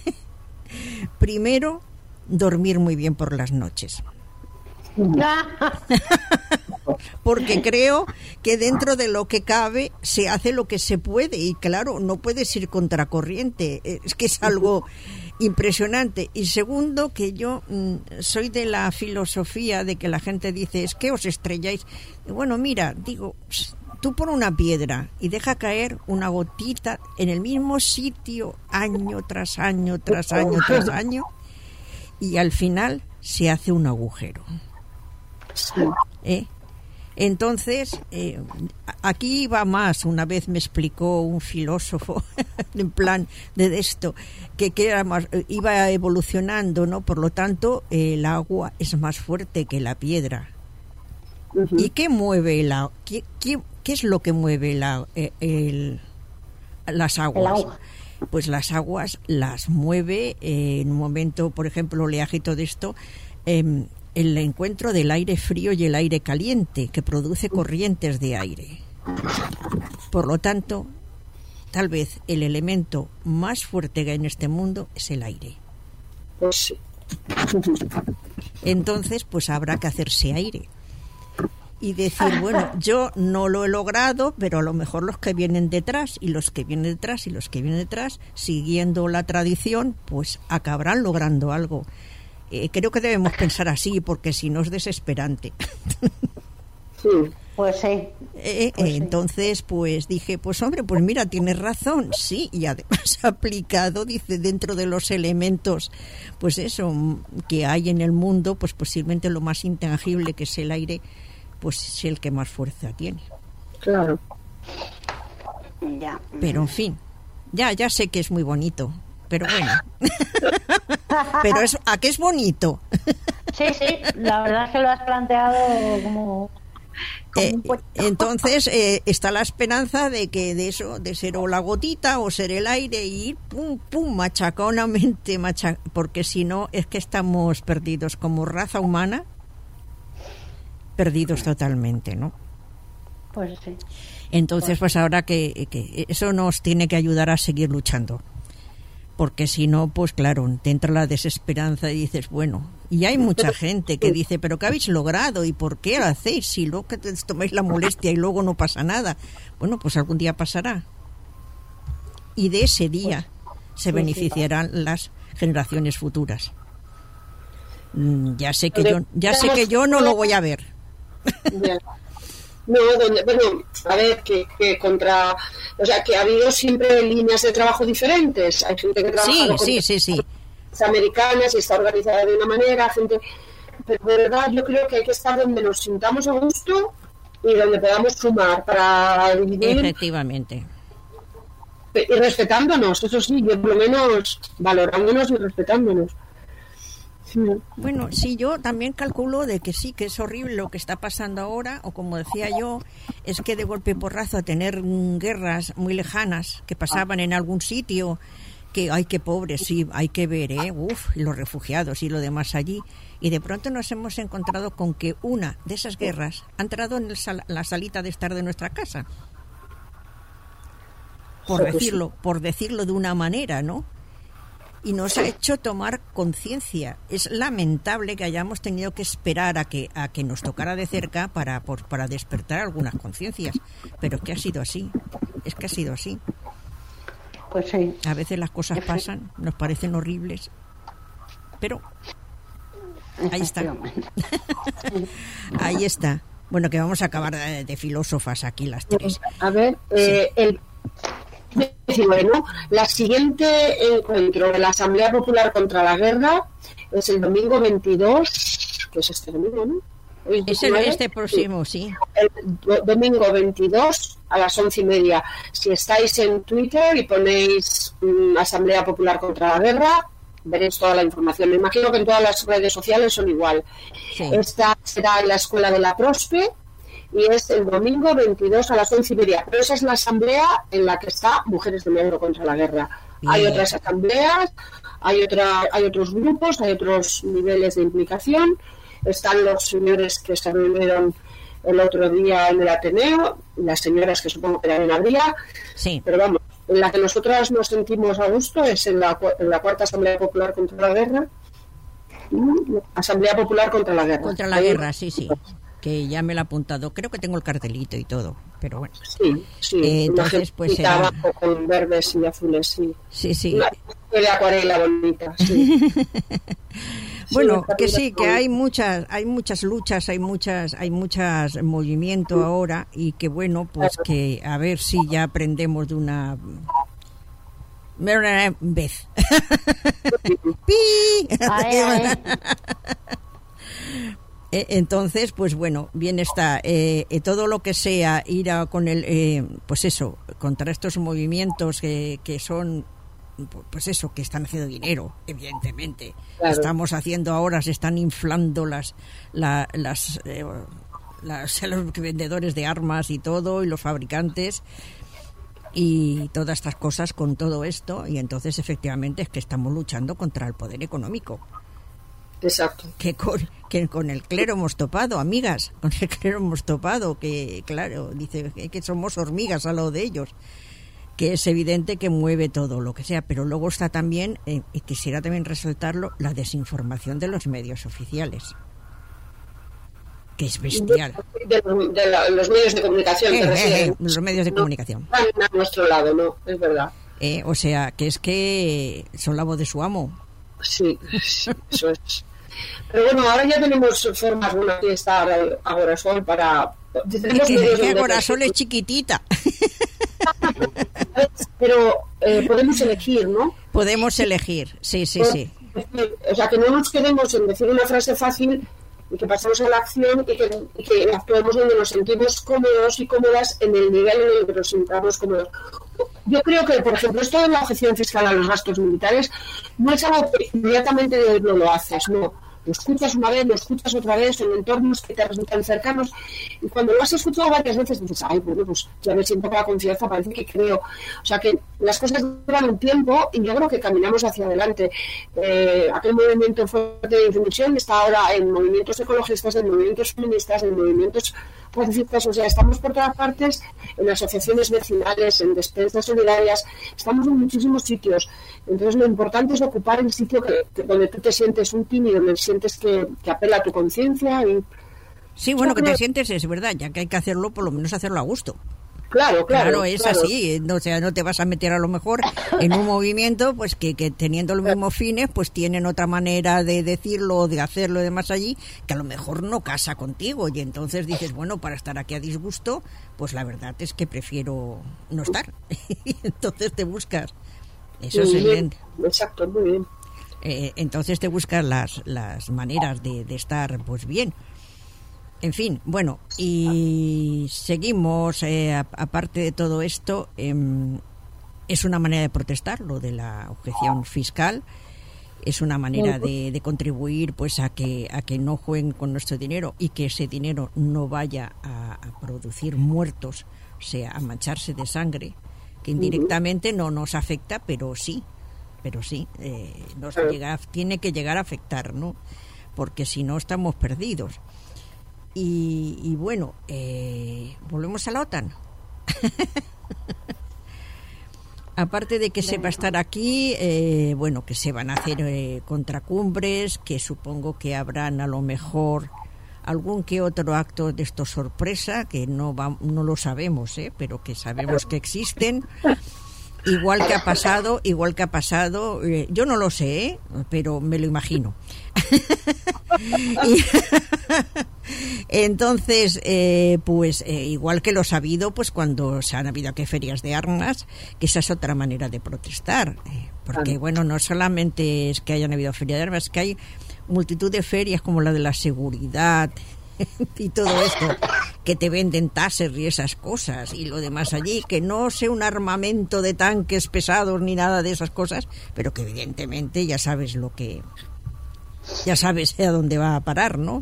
primero, dormir muy bien por las noches. Porque creo que dentro de lo que cabe se hace lo que se puede y claro, no puedes ir contracorriente, es que es algo impresionante. Y segundo, que yo soy de la filosofía de que la gente dice, es que os estrelláis. Y bueno, mira, digo, tú pon una piedra y deja caer una gotita en el mismo sitio año tras año, tras año, tras año, y al final se hace un agujero. Entonces, aquí va más. Una vez me explicó un filósofo, en plan de esto, que iba evolucionando, ¿no? Por lo tanto, el agua es más fuerte que la piedra. Uh-huh. ¿Y qué mueve qué es lo que mueve las aguas? Pues las aguas las mueve en un momento, por ejemplo, oleaje y todo esto, el encuentro del aire frío y el aire caliente, que produce corrientes de aire. Por lo tanto, tal vez el elemento más fuerte que hay en este mundo es el aire. Entonces, pues habrá que hacerse aire. Y decir, bueno, yo no lo he logrado, pero a lo mejor los que vienen detrás, y los que vienen detrás, y los que vienen detrás, siguiendo la tradición, pues acabarán logrando algo. Creo que debemos pensar así, porque si no es desesperante. Sí, pues sí. Entonces, pues dije, pues hombre, pues mira, tienes razón, sí, y además aplicado, dice, dentro de los elementos, pues eso, que hay en el mundo, pues posiblemente lo más intangible, que es el aire, pues es el que más fuerza tiene. Claro. Ya. Pero en fin, ya sé que es muy bonito, pero bueno. Pero ¿a qué es bonito? Sí, la verdad es que lo has planteado como entonces está la esperanza de que de eso, de ser o la gotita o ser el aire, y ir pum machaconamente, porque si no es que estamos perdidos como raza humana, perdidos totalmente, ¿no? Pues sí. Entonces, pues ahora que eso nos tiene que ayudar a seguir luchando. Porque si no, pues claro, te entra la desesperanza y dices, bueno, y hay mucha gente que dice, pero ¿qué habéis logrado? ¿Y por qué lo hacéis? Si luego que te tomáis la molestia y luego no pasa nada. Bueno, pues algún día pasará. Y de ese día se beneficiarán las generaciones futuras. Ya sé que yo no lo voy a ver. Ya. No, bueno, a ver, que contra, o sea, que ha habido siempre líneas de trabajo diferentes. Hay gente que trabaja sí. Americanas y está organizada de una manera, gente, pero de verdad yo creo que hay que estar donde nos sintamos a gusto y donde podamos sumar para dividir. Efectivamente. Y respetándonos, eso sí, yo por lo menos valorándonos y respetándonos. Bueno, sí, yo también calculo de que sí, que es horrible lo que está pasando ahora, o como decía yo, es que de golpe y porrazo a tener guerras muy lejanas que pasaban en algún sitio, que ay, qué pobres, sí, hay que ver, los refugiados y lo demás allí, y de pronto nos hemos encontrado con que una de esas guerras ha entrado en la salita de estar de nuestra casa, por decirlo de una manera, ¿no? Y nos ha hecho tomar conciencia. Es lamentable que hayamos tenido que esperar a que nos tocara de cerca para despertar algunas conciencias, pero que ha sido así. Es que ha sido así. Pues sí. A veces las cosas pasan, nos parecen horribles, pero ahí está. Ahí está. Bueno, que vamos a acabar de filósofas aquí las tres. A ver, el 19, la siguiente encuentro de la Asamblea Popular contra la Guerra es el domingo 22, que es este domingo, ¿no? Es este próximo, sí. El domingo 22 a las 11:30. Si estáis en Twitter y ponéis Asamblea Popular contra la Guerra, veréis toda la información. Me imagino que en todas las redes sociales son igual. Sí. Esta será en la Escuela de la Prospe y es el domingo 22 a las 11:30. Pero esa es la asamblea en la que está Mujeres de Negro contra la Guerra. Bien. Hay otras asambleas, hay otros grupos, hay otros niveles de implicación. Están los señores que se reunieron el otro día en el Ateneo, las señoras que supongo que también habría. Sí. Pero vamos, en la que nosotras nos sentimos a gusto es en la cuarta Asamblea Popular contra la Guerra. Asamblea Popular contra la Guerra. Contra la guerra, sí. Que ya me lo he apuntado. Creo que tengo el cartelito y todo, pero bueno. Sí. Entonces, pues será... con verdes y azules, sí. Sí. Una de acuarela bonita, sí. Bueno, que sí, que hay muchas luchas, hay muchas movimiento ahora y que bueno, pues que a ver si ya aprendemos de una vez. Entonces, pues bueno, bien está. Todo lo que sea ir con pues eso, contra estos movimientos que son, pues eso, que están haciendo dinero, evidentemente. Claro. Estamos haciendo ahora, se están inflando los vendedores de armas y todo, y los fabricantes y todas estas cosas con todo esto, y entonces efectivamente es que estamos luchando contra el poder económico. Exacto. Que con el clero hemos topado, amigas, con el clero hemos topado, que claro, dice que somos hormigas al lado de ellos, que es evidente que mueve todo lo que sea, pero luego está también, y quisiera también resaltarlo, la desinformación de los medios oficiales, que es bestial. De los medios de comunicación. Los medios de comunicación. Están a nuestro lado, ¿no? Es verdad. O sea, que es que son la voz de su amo. Sí, eso es. Pero bueno, ahora ya tenemos formas, bueno, aquí está Agorasol para... Que Agorasol es chiquitita. Pero podemos elegir, ¿no? Podemos elegir, sí. O sea, que no nos quedemos en decir una frase fácil y que pasemos a la acción y que actuemos donde nos sentimos cómodos y cómodas en el nivel en el que nos sintamos cómodos. Yo creo que, por ejemplo, esto de la objeción fiscal a los gastos militares no es algo que inmediatamente no lo haces, no. Lo escuchas una vez, lo escuchas otra vez en entornos que te resultan cercanos y cuando lo has escuchado varias veces dices, ay, bueno, pues ya me siento con la confianza, parece que creo. O sea que las cosas duran un tiempo y yo creo que caminamos hacia adelante. Aquel movimiento fuerte de inclusión está ahora en movimientos ecologistas, en movimientos feministas, en movimientos pacifistas, o sea, estamos por todas partes, en asociaciones vecinales, en despensas solidarias, estamos en muchísimos sitios. Entonces lo importante es ocupar el sitio donde tú te sientes útil y donde sientes que apela a tu conciencia. Sí, bueno, que te sientes, es verdad, ya que hay que hacerlo, por lo menos hacerlo a gusto. Claro, es así. O sea, no te vas a meter a lo mejor en un movimiento pues que teniendo los mismos fines pues tienen otra manera de decirlo, de hacerlo y demás allí, que a lo mejor no casa contigo, y entonces dices, bueno, para estar aquí a disgusto, pues la verdad es que prefiero no estar. Y entonces te buscas. Eso es evidente. Exacto, muy bien. Entonces te buscas las maneras de estar pues bien. En fin, bueno, y seguimos, aparte de todo esto, es una manera de protestar, lo de la objeción fiscal, es una manera de contribuir pues a que no jueguen con nuestro dinero y que ese dinero no vaya a producir muertos, o sea, a mancharse de sangre, que indirectamente no nos afecta, pero sí, tiene que llegar a afectar, ¿no? Porque si no estamos perdidos. Y bueno, volvemos a la OTAN. Aparte de que se va a estar aquí, bueno, que se van a hacer contracumbres, que supongo que habrán a lo mejor algún que otro acto de esto sorpresa, que no lo sabemos, pero que sabemos que existen. Igual que ha pasado, yo no lo sé, pero me lo imagino. Entonces, igual que lo sabido, pues cuando se han habido aquí ferias de armas, que esa es otra manera de protestar, porque bueno, no solamente es que hayan habido ferias de armas, es que hay multitud de ferias como la de la seguridad y todo esto, que te venden taser y esas cosas y lo demás allí, que no sea un armamento de tanques pesados ni nada de esas cosas, pero que evidentemente ya sabes a dónde va a parar, ¿no?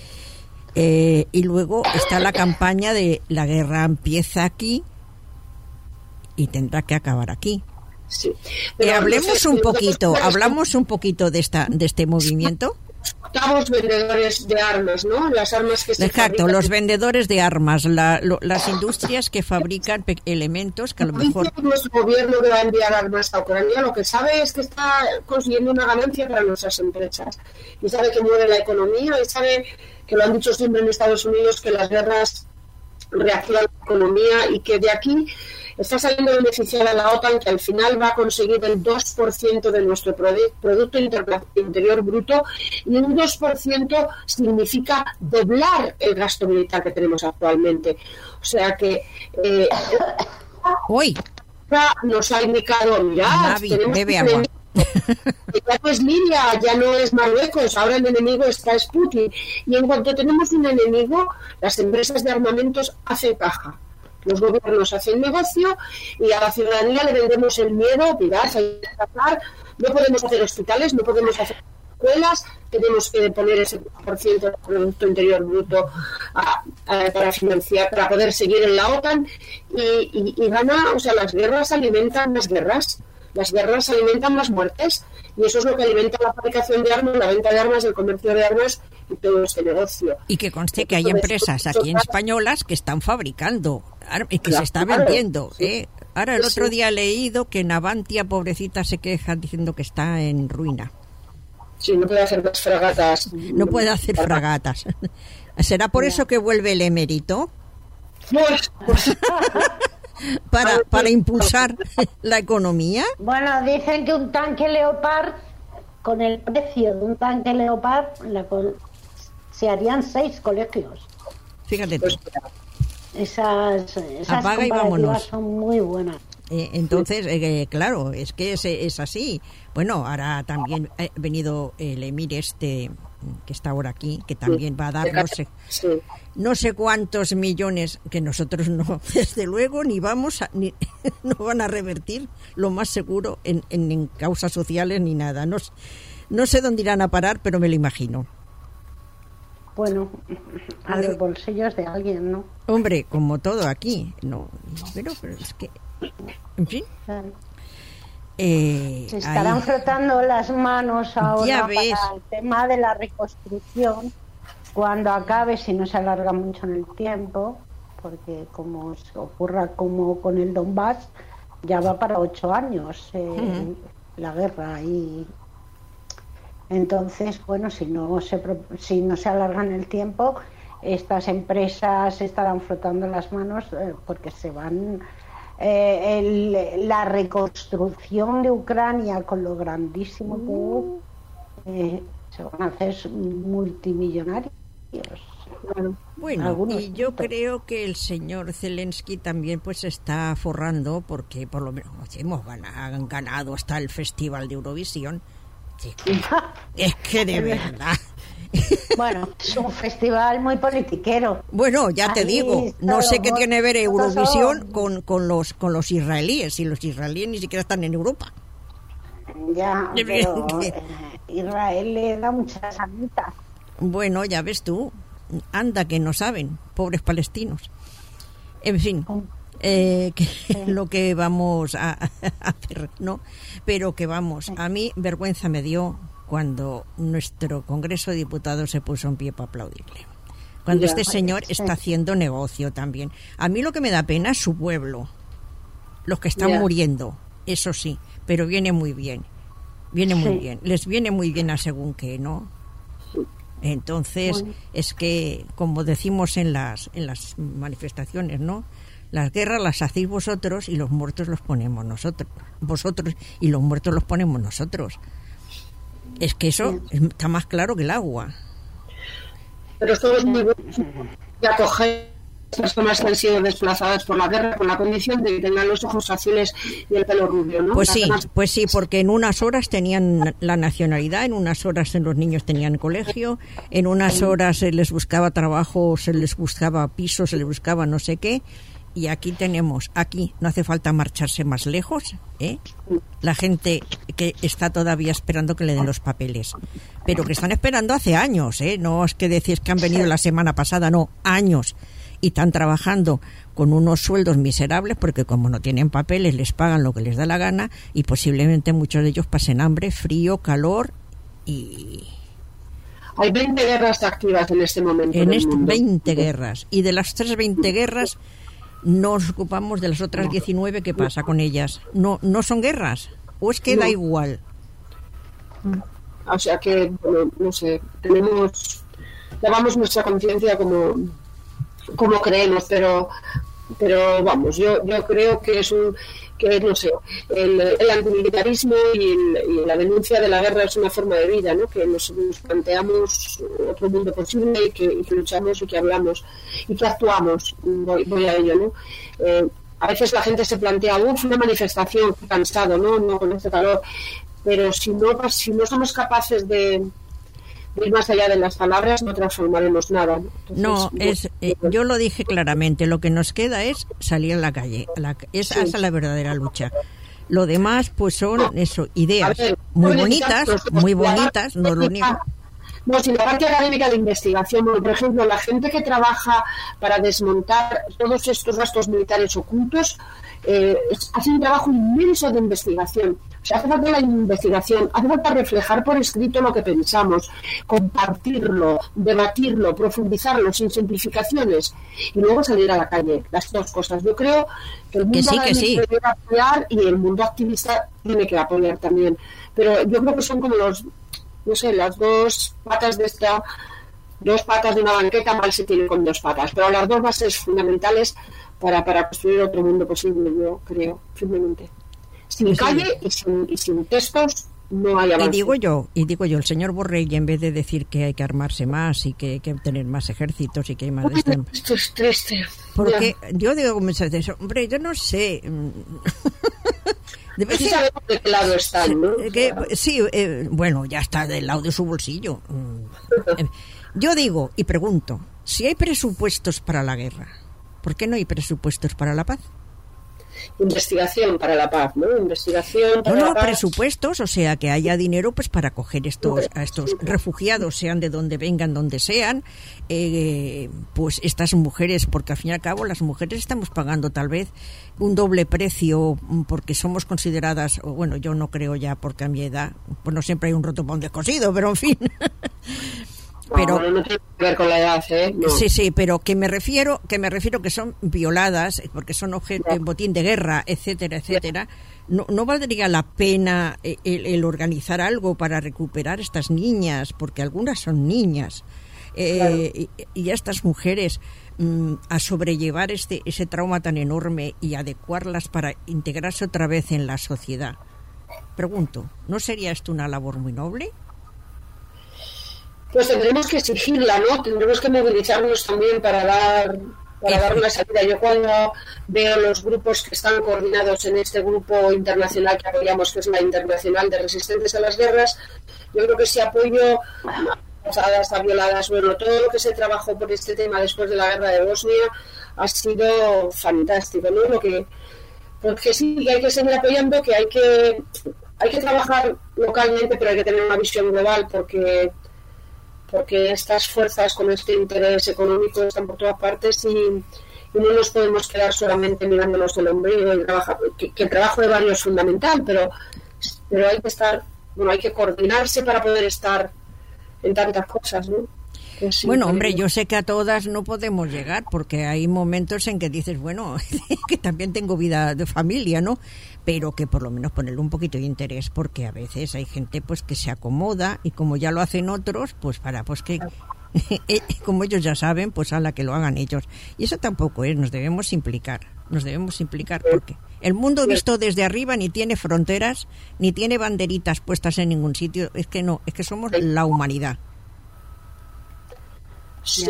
Y luego está la campaña de la guerra empieza aquí y tendrá que acabar aquí. Sí. Hablamos un poquito de este movimiento. Octavos vendedores de armas, ¿no? Las armas que se fabrican. Los vendedores de armas, las industrias que fabrican elementos que a lo mejor... Nuestro gobierno que va a enviar armas a Ucrania lo que sabe es que está consiguiendo una ganancia para nuestras empresas. Y sabe que mueve la economía y sabe que lo han dicho siempre en Estados Unidos, que las guerras reactivan la economía y que de aquí está saliendo beneficiada la OTAN, que al final va a conseguir el 2% de nuestro Producto Interior Bruto, y un 2% significa doblar el gasto militar que tenemos actualmente. O sea que hoy nos ha indicado, mirad, bebe agua. Ya no es Libia, ya no es Marruecos, ahora el enemigo es Putin. Y en cuanto tenemos un enemigo, las empresas de armamentos hacen caja. Los gobiernos hacen negocio y a la ciudadanía le vendemos el miedo, mirad, hay que atacar, no podemos hacer hospitales, no podemos hacer escuelas, tenemos que poner ese % del Producto Interior Bruto para financiar, para poder seguir en la OTAN y gana, o sea, las guerras alimentan las guerras alimentan las muertes, y eso es lo que alimenta la fabricación de armas, la venta de armas, el comercio de armas y todo este negocio. Y que conste que hay empresas aquí españolas que están fabricando y que se está vendiendo. Sí. Ahora el otro día he leído que Navantia, pobrecita, se queja diciendo que está en ruina. Sí, no puede hacer más fragatas. No puede hacer fragatas. ¿Será por eso que vuelve el emérito? Pues. Para impulsar la economía. Bueno, dicen que un tanque Leopard, con el precio de un tanque Leopard, se harían 6 colegios. Fíjate tú. Esas apaga y vámonos. Son muy buenas. Entonces, claro, es que es así. Bueno, ahora también ha venido el emir que está ahora aquí, que también va a dar no sé cuántos millones, que nosotros no, desde luego, ni no van a revertir, lo más seguro, en causas sociales ni nada. No sé dónde irán a parar, pero me lo imagino. Bueno, a los bolsillos de alguien, ¿no? Hombre, como todo aquí, no. Pero es que, en fin. Se estarán frotando las manos ahora para el tema de la reconstrucción cuando acabe, si no se alarga mucho en el tiempo, porque como se ocurra como con el Donbass, ya va para 8 años la guerra, y entonces, bueno, si no se alarga en el tiempo, estas empresas estarán frotando las manos porque se van... la reconstrucción de Ucrania, con lo grandísimo que es, se van a hacer multimillonarios. Bueno, y yo creo que el señor Zelensky también pues está forrando, porque por lo menos han ganado hasta el Festival de Eurovisión. Sí. Es que de verdad. Bueno, es un festival muy politiquero. Bueno, ya te digo, no sé qué tiene que ver Eurovisión con los israelíes, y los israelíes ni siquiera están en Europa. Ya, pero Israel le da muchas amitas. Bueno, ya ves tú, anda que no saben, pobres palestinos. En fin, lo que vamos a hacer, ¿no? Pero que vamos, a mí vergüenza me dio cuando nuestro Congreso de Diputados se puso en pie para aplaudirle. Cuando este señor está haciendo negocio también. A mí lo que me da pena es su pueblo, los que están muriendo, eso sí, pero viene muy bien, les viene muy bien a según qué, ¿no? Entonces, es que, como decimos en las manifestaciones, ¿no? Las guerras las hacéis vosotros y los muertos los ponemos vosotros y los muertos los ponemos nosotros. Es que eso está más claro que el agua. Pero esto es muy bueno de acoger a personas que han sido desplazadas por la guerra con la condición de que tengan los ojos azules y el pelo rubio, ¿no? Pues sí, porque en unas horas tenían la nacionalidad, en unas horas los niños tenían colegio, en unas horas se les buscaba trabajo, se les buscaba piso, se les buscaba no sé qué. Y aquí no hace falta marcharse más lejos, ¿eh? La gente que está todavía esperando que le den los papeles, pero que están esperando hace años, ¿eh? No es que decís que han venido la semana pasada, no, años, y están trabajando con unos sueldos miserables porque como no tienen papeles les pagan lo que les da la gana y posiblemente muchos de ellos pasen hambre, frío, calor y... Hay 20 guerras activas en este momento. 20 guerras, y de las 20 guerras... nos ocupamos de las otras 19, ¿qué pasa con ellas? ¿No son guerras? ¿O es que da igual? O sea que, bueno, no sé, llevamos nuestra conciencia como creemos, pero vamos, yo creo que es no sé, el antimilitarismo y la denuncia de la guerra es una forma de vida, ¿no? Que nos planteamos otro mundo posible y que luchamos y que hablamos y que actuamos. Voy a ello, ¿no? A veces la gente se plantea, una manifestación, cansado, no con este calor, pero si no somos capaces de ir más allá de las palabras, no transformaremos nada. Entonces, yo lo dije claramente, lo que nos queda es salir a la calle. Esa es la verdadera lucha. Lo demás, pues son ideas muy bonitas, no es lo único. No, si la parte académica de investigación, por ejemplo, la gente que trabaja para desmontar todos estos gastos militares ocultos, hace un trabajo inmenso de investigación. O sea, hace falta la investigación, hace falta reflejar por escrito lo que pensamos, compartirlo, debatirlo, profundizarlo sin simplificaciones y luego salir a la calle. Las dos cosas. Yo creo que el mundo académico debe apoyar y el mundo activista tiene que apoyar también. Pero yo creo que son como las dos patas de una banqueta, mal se tienen con dos patas. Pero las dos bases fundamentales para construir otro mundo posible, yo creo, firmemente. Sin calle y sin textos no hay avance. Y digo yo, el señor Borrell, en vez de decir que hay que armarse más y que hay que tener más ejércitos y que hay más... Esto es triste. Porque yo digo, hombre, yo no sé... Sí sabemos de qué lado están, ¿no? Bueno, ya está del lado de su bolsillo. Yo digo y pregunto, si hay presupuestos para la guerra, ¿por qué no hay presupuestos para la paz? Investigación para la paz, ¿no? Investigación para la paz. Presupuestos, o sea, que haya dinero pues para acoger a estos refugiados, sean de donde vengan, donde sean, pues estas mujeres, porque al fin y al cabo las mujeres estamos pagando tal vez un doble precio porque somos consideradas, bueno, yo no creo ya porque a mi edad, pues no siempre hay un roto para un descosido, pero en fin... Pero no tiene que ver con la edad, ¿eh? No. Sí, pero que me refiero que son violadas porque son botín de guerra, etcétera. No valdría la pena el organizar algo para recuperar estas niñas, porque algunas son niñas. y a estas mujeres a sobrellevar ese trauma tan enorme y adecuarlas para integrarse otra vez en la sociedad. Pregunto, ¿no sería esto una labor muy noble? Pues tendremos que exigirla, ¿no? Tendremos que movilizarnos también para dar una salida. Yo cuando veo los grupos que están coordinados en este grupo internacional que apoyamos, que es la Internacional de Resistentes a las Guerras, yo creo que ese apoyo a violadas, bueno, todo lo que se trabajó por este tema después de la guerra de Bosnia ha sido fantástico, ¿no? Porque sí, que hay que seguir apoyando, que hay que trabajar localmente, pero hay que tener una visión global, porque estas fuerzas con este interés económico están por todas partes y no nos podemos quedar solamente mirándonos el ombligo y trabajar, que el trabajo de barrio es fundamental, pero hay que estar, hay que coordinarse para poder estar en tantas cosas, ¿no? Pues sí, bueno, hombre, yo sé que a todas no podemos llegar, porque hay momentos en que dices, bueno, que también tengo vida de familia, ¿no? Pero que por lo menos ponerle un poquito de interés, porque a veces hay gente pues que se acomoda y como ya lo hacen otros, pues que como ellos ya saben, pues a la que lo hagan ellos. Y eso tampoco es, nos debemos implicar porque el mundo visto desde arriba ni tiene fronteras, ni tiene banderitas puestas en ningún sitio, es que somos la humanidad. Sí.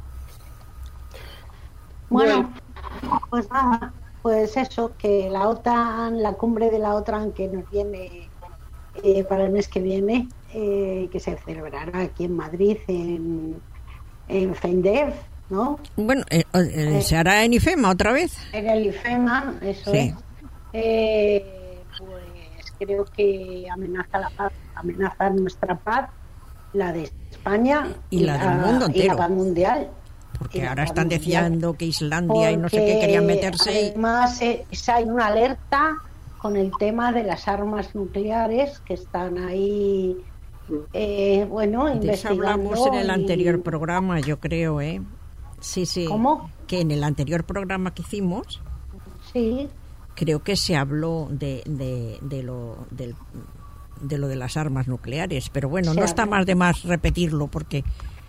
Bueno, pues nada, pues eso, que la OTAN, la cumbre de la OTAN que nos viene para el mes que viene, que se celebrará aquí en Madrid, en FENDEF, ¿no? Bueno, se hará en IFEMA otra vez. En el IFEMA, eso sí. Es. Pues creo que amenaza la paz, amenaza nuestra paz, la de España y la del mundo entero. Y la paz mundial. Porque ahora están diciendo que Islandia y no sé qué querían meterse. Además, hay una alerta con el tema de las armas nucleares que están ahí, investigando. De eso hablamos en el anterior programa, yo creo, ¿eh? Sí. ¿Cómo? Que en el anterior programa que hicimos, sí, creo que se habló de lo de las armas nucleares, pero bueno, no está más de más repetirlo porque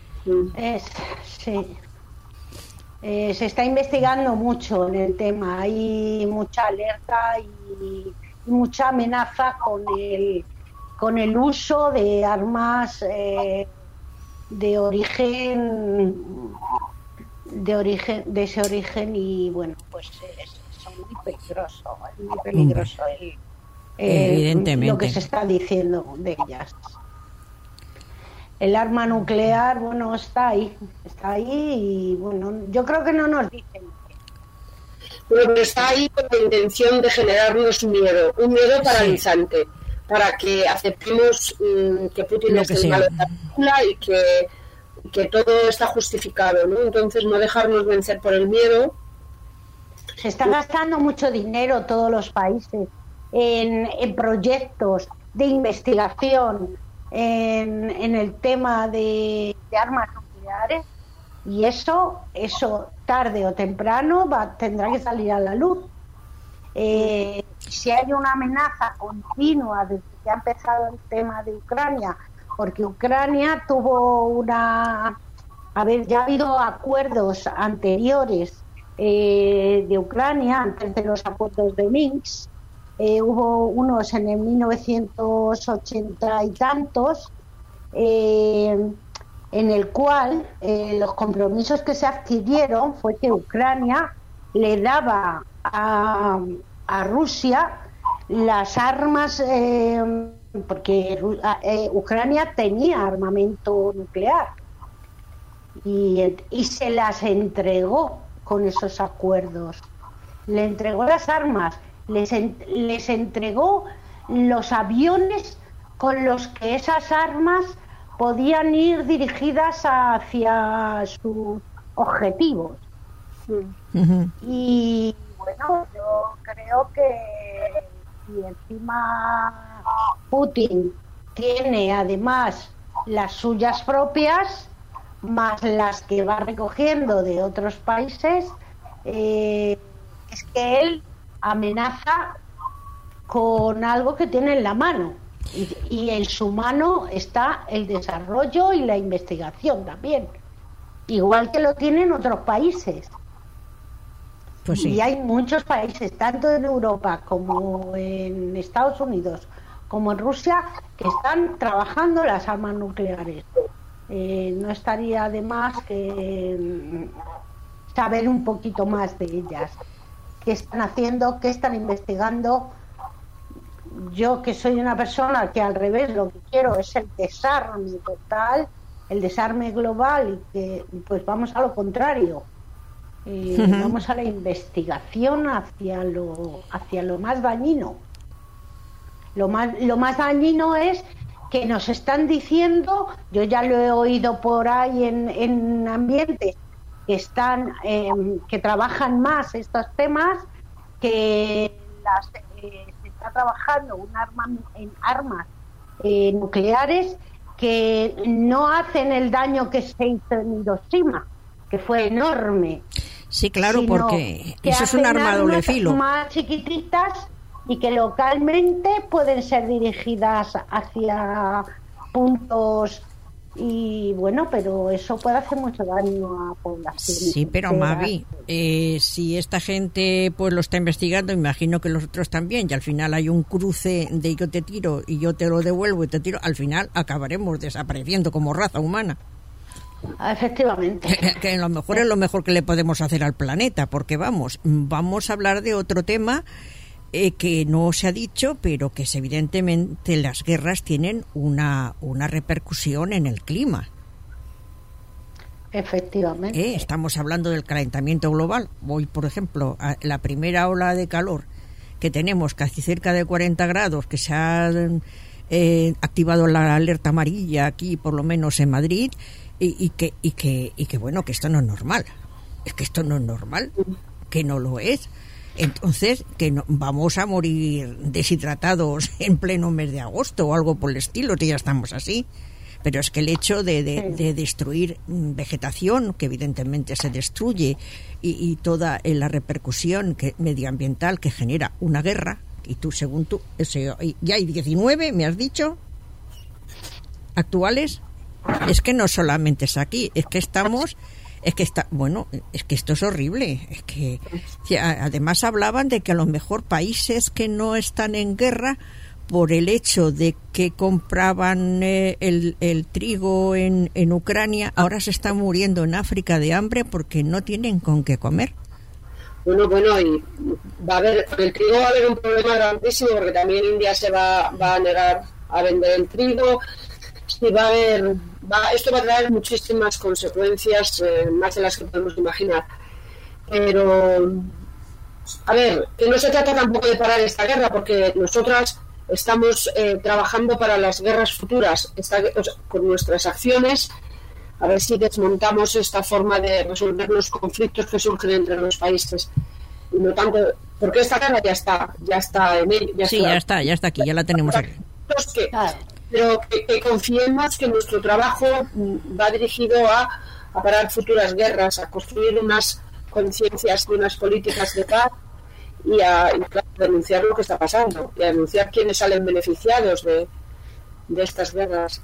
sí. Se está investigando mucho en el tema, hay mucha alerta y mucha amenaza con el uso de armas de ese origen y bueno, pues son muy peligroso evidentemente lo que se está diciendo de ellas. El arma nuclear, bueno, está ahí y bueno, yo creo que no nos dicen. Bueno, pero está ahí con la intención de generarnos un miedo paralizante, para que aceptemos que Putin es el malo de la película y que todo está justificado, ¿no? Entonces no dejarnos vencer por el miedo. Se está gastando mucho dinero todos los países en proyectos de investigación en el tema de armas nucleares y eso tarde o temprano tendrá que salir a la luz. Si hay una amenaza continua desde que ha empezado el tema de Ucrania, porque Ucrania tuvo ya ha habido acuerdos anteriores de Ucrania, antes de los acuerdos de Minsk. Hubo unos en el 1980 y tantos, en el cual los compromisos que se adquirieron fue que Ucrania le daba a Rusia las armas, porque Ucrania tenía armamento nuclear y se las entregó con esos acuerdos. Le entregó las armas. Les entregó los aviones con los que esas armas podían ir dirigidas hacia sus objetivos. Y bueno, yo creo que si encima Putin tiene además las suyas propias, más las que va recogiendo de otros países, es que él amenaza con algo que tiene en la mano y en su mano está el desarrollo y la investigación también. igual que lo tienen otros países. Pues sí. Y hay muchos países, tanto en Europa como en Estados Unidos, como en Rusia, que están trabajando las armas nucleares. No estaría de más que saber un poquito más de ellas. ¿Qué están haciendo? ¿Qué están investigando? Yo, que soy una persona que al revés lo que quiero es el desarme total, el desarme global, y que pues vamos a lo contrario. Vamos a la investigación hacia lo más dañino. Lo más dañino es que nos están diciendo, yo ya lo he oído por ahí en ambientes que están que trabajan más estos temas, que se está trabajando en armas nucleares que no hacen el daño que se hizo en Hiroshima, que fue enorme. Sí, claro, porque eso es un arma a doble filo. Más chiquititas y que localmente pueden ser dirigidas hacia puntos, y bueno, pero eso puede hacer mucho daño a población. Sí, pero Mavi, si esta gente pues lo está investigando, imagino que los otros también, y al final hay un cruce de yo te tiro y yo te lo devuelvo y te tiro, al final acabaremos desapareciendo como raza humana. Efectivamente. Que a lo mejor es lo mejor que le podemos hacer al planeta, porque vamos a hablar de otro tema que no se ha dicho, pero que es evidentemente las guerras tienen una repercusión en el clima. Efectivamente. Estamos hablando del calentamiento global. Hoy, por ejemplo, a la primera ola de calor que tenemos, casi cerca de 40 grados, que se ha activado la alerta amarilla aquí, por lo menos en Madrid, y que bueno, que esto no es normal. Es que esto no es normal, que no lo es. Entonces, que no, vamos a morir deshidratados en pleno mes de agosto o algo por el estilo, que ya estamos así. Pero es que el hecho de destruir vegetación, que evidentemente se destruye, y toda la repercusión medioambiental que genera una guerra, y tú, según tú, ya hay 19, me has dicho, actuales. Es que no solamente es aquí, es que estamos... Es que esto es horrible. Es que además hablaban de que a lo mejor países que no están en guerra, por el hecho de que compraban el trigo en Ucrania, ahora se están muriendo en África de hambre porque no tienen con qué comer. Bueno, y va a haber, con el trigo va a haber un problema grandísimo, porque también India se va a negar a vender el trigo. Sí, esto va a traer muchísimas consecuencias, más de las que podemos imaginar. Pero, a ver, que no se trata tampoco de parar esta guerra, porque nosotras estamos trabajando para las guerras futuras, con nuestras acciones, a ver si desmontamos esta forma de resolver los conflictos que surgen entre los países. Y no tanto, porque esta guerra ya está en ello. Ya está aquí, ya la tenemos aquí. Pero que confiemos que nuestro trabajo va dirigido a parar futuras guerras, a construir unas conciencias de unas políticas de paz y claro, denunciar lo que está pasando y a denunciar quiénes salen beneficiados de estas guerras.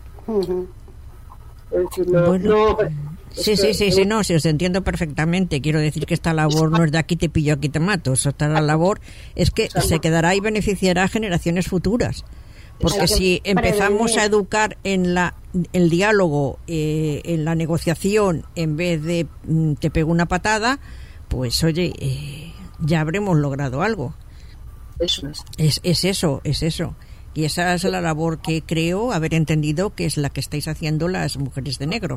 En fin, sí, os entiendo perfectamente. Quiero decir que esta labor no es de aquí te pillo, aquí te mato. Esta labor es que se quedará y beneficiará a generaciones futuras. Porque si empezamos a educar en el diálogo, en la negociación, en vez de te pego una patada, pues oye, ya habremos logrado algo. Eso es eso. Y esa es la labor que creo haber entendido que es la que estáis haciendo las mujeres de negro.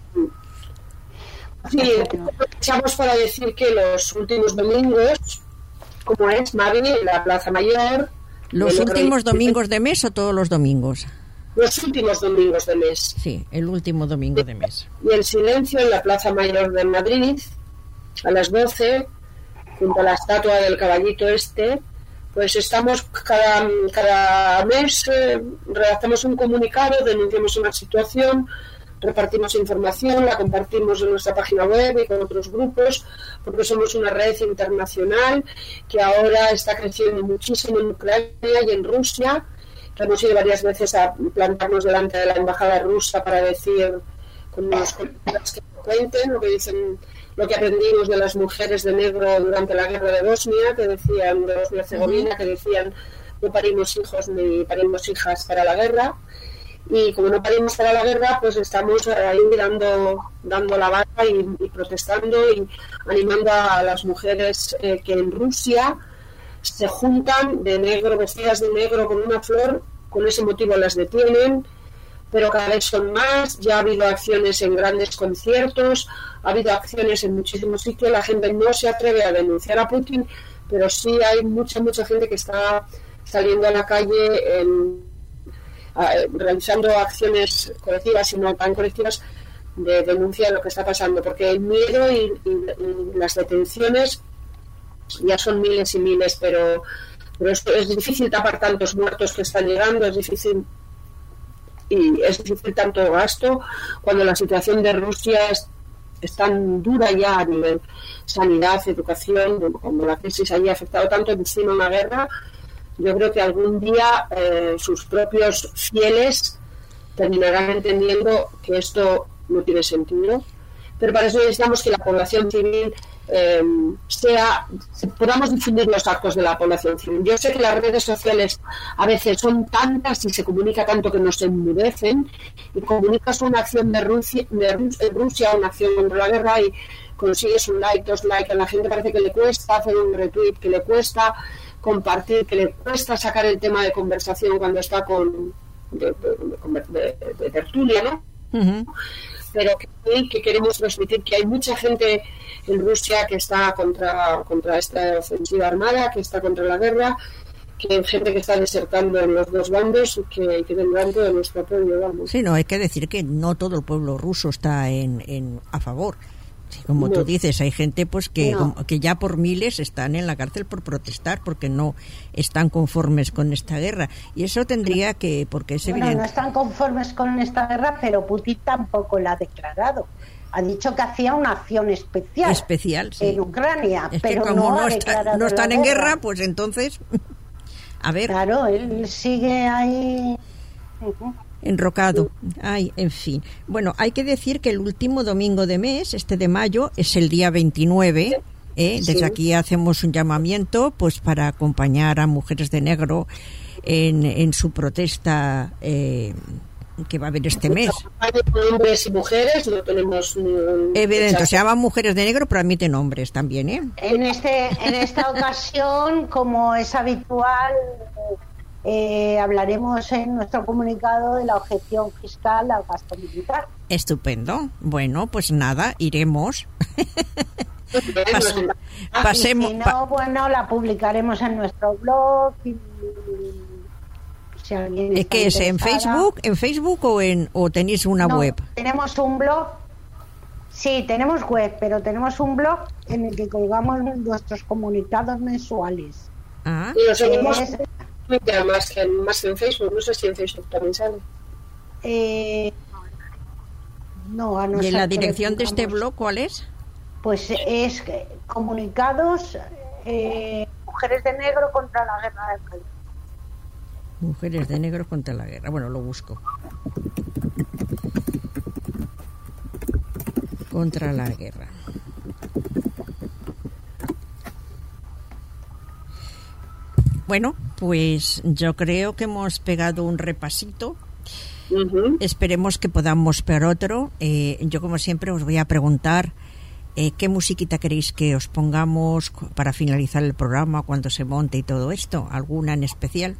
Sí, aprovechamos para decir que los últimos domingos, como es Mavi, en la Plaza Mayor... ¿Los últimos domingos de mes o todos los domingos? Los últimos domingos de mes. Sí, el último domingo de mes. Y el silencio en la Plaza Mayor de Madrid, a las 12, junto a la estatua del caballito pues estamos cada mes, redactamos un comunicado, denunciamos una situación, repartimos información, la compartimos en nuestra página web y con otros grupos, porque somos una red internacional que ahora está creciendo muchísimo en Ucrania y en Rusia, que hemos ido varias veces a plantarnos delante de la embajada rusa para decir con unos colegas que cuenten lo que dicen, lo que aprendimos de las mujeres de negro durante la guerra de Bosnia, que decían, de Bosnia-Herzegovina, que decían no parimos hijos ni parimos hijas para la guerra. Y como no parimos para la guerra, pues estamos ahí dando la vara y protestando y animando a las mujeres que en Rusia se juntan de negro, vestidas de negro con una flor, con ese motivo las detienen, pero cada vez son más. Ya ha habido acciones en grandes conciertos, ha habido acciones en muchísimos sitios, la gente no se atreve a denunciar a Putin, pero sí hay mucha gente que está saliendo a la calle realizando acciones colectivas y no tan colectivas de denuncia de lo que está pasando, porque el miedo y las detenciones ya son miles y miles, pero es difícil tapar tantos muertos que están llegando, es difícil tanto gasto cuando la situación de Rusia es tan dura ya a nivel sanidad, educación, cuando la crisis allí ha afectado tanto, encima una guerra. Yo creo que algún día sus propios fieles terminarán entendiendo que esto no tiene sentido, pero para eso necesitamos que la población civil podamos difundir los actos de la población civil. Yo sé que las redes sociales a veces son tantas y se comunica tanto que nos enmudecen, y comunicas una acción de Rusia, una acción contra la guerra, y consigues un like, 2 likes, a la gente parece que le cuesta hacer un retweet, que le cuesta compartir, que le cuesta sacar el tema de conversación cuando está de tertulia, ¿no? Uh-huh. Pero que queremos transmitir que hay mucha gente en Rusia que está contra esta ofensiva armada, que está contra la guerra, que hay gente que está desertando en los dos bandos y que tendrán todo nuestro apoyo, vamos. Sí, no, hay que decir que no todo el pueblo ruso está a favor. Como tú dices, hay gente pues que ya por miles están en la cárcel por protestar porque no están conformes con esta guerra, y eso tendría que, porque es evidente. No están conformes con esta guerra, pero Putin tampoco la ha declarado. Ha dicho que hacía una acción especial sí, en Ucrania, es pero que como no están en guerra, pues entonces a ver. Claro, él sigue ahí. Enrocado. Ay, en fin. Bueno, hay que decir que el último domingo de mes, de mayo, es el día 29. Desde aquí hacemos un llamamiento pues para acompañar a Mujeres de Negro en su protesta que va a haber este mes. Hombres y mujeres, no tenemos evidente, se llaman Mujeres de Negro, pero admiten hombres también, En esta ocasión, como es habitual, hablaremos en nuestro comunicado de la objeción fiscal al gasto militar. Estupendo. Bueno, pues nada, iremos. Pasemos. Si no, bueno, la publicaremos en nuestro blog. Si alguien ¿Qué es? ¿En Facebook o tenéis una web? Tenemos un blog. Sí, tenemos web, pero tenemos un blog en el que colgamos nuestros comunicados mensuales. Ah. Y nosotros más que en Facebook, no sé si en Facebook también sale. No, a no ¿Y en la dirección de este blog cuál es? Pues es comunicados Mujeres de Negro contra la guerra del país. Mujeres de Negro contra la guerra. Bueno, lo busco. Contra la guerra. Bueno, pues yo creo que hemos pegado un repasito. Uh-huh. Esperemos que podamos pegar otro. Yo, como siempre, os voy a preguntar qué musiquita queréis que os pongamos para finalizar el programa, cuando se monte y todo esto. ¿Alguna en especial?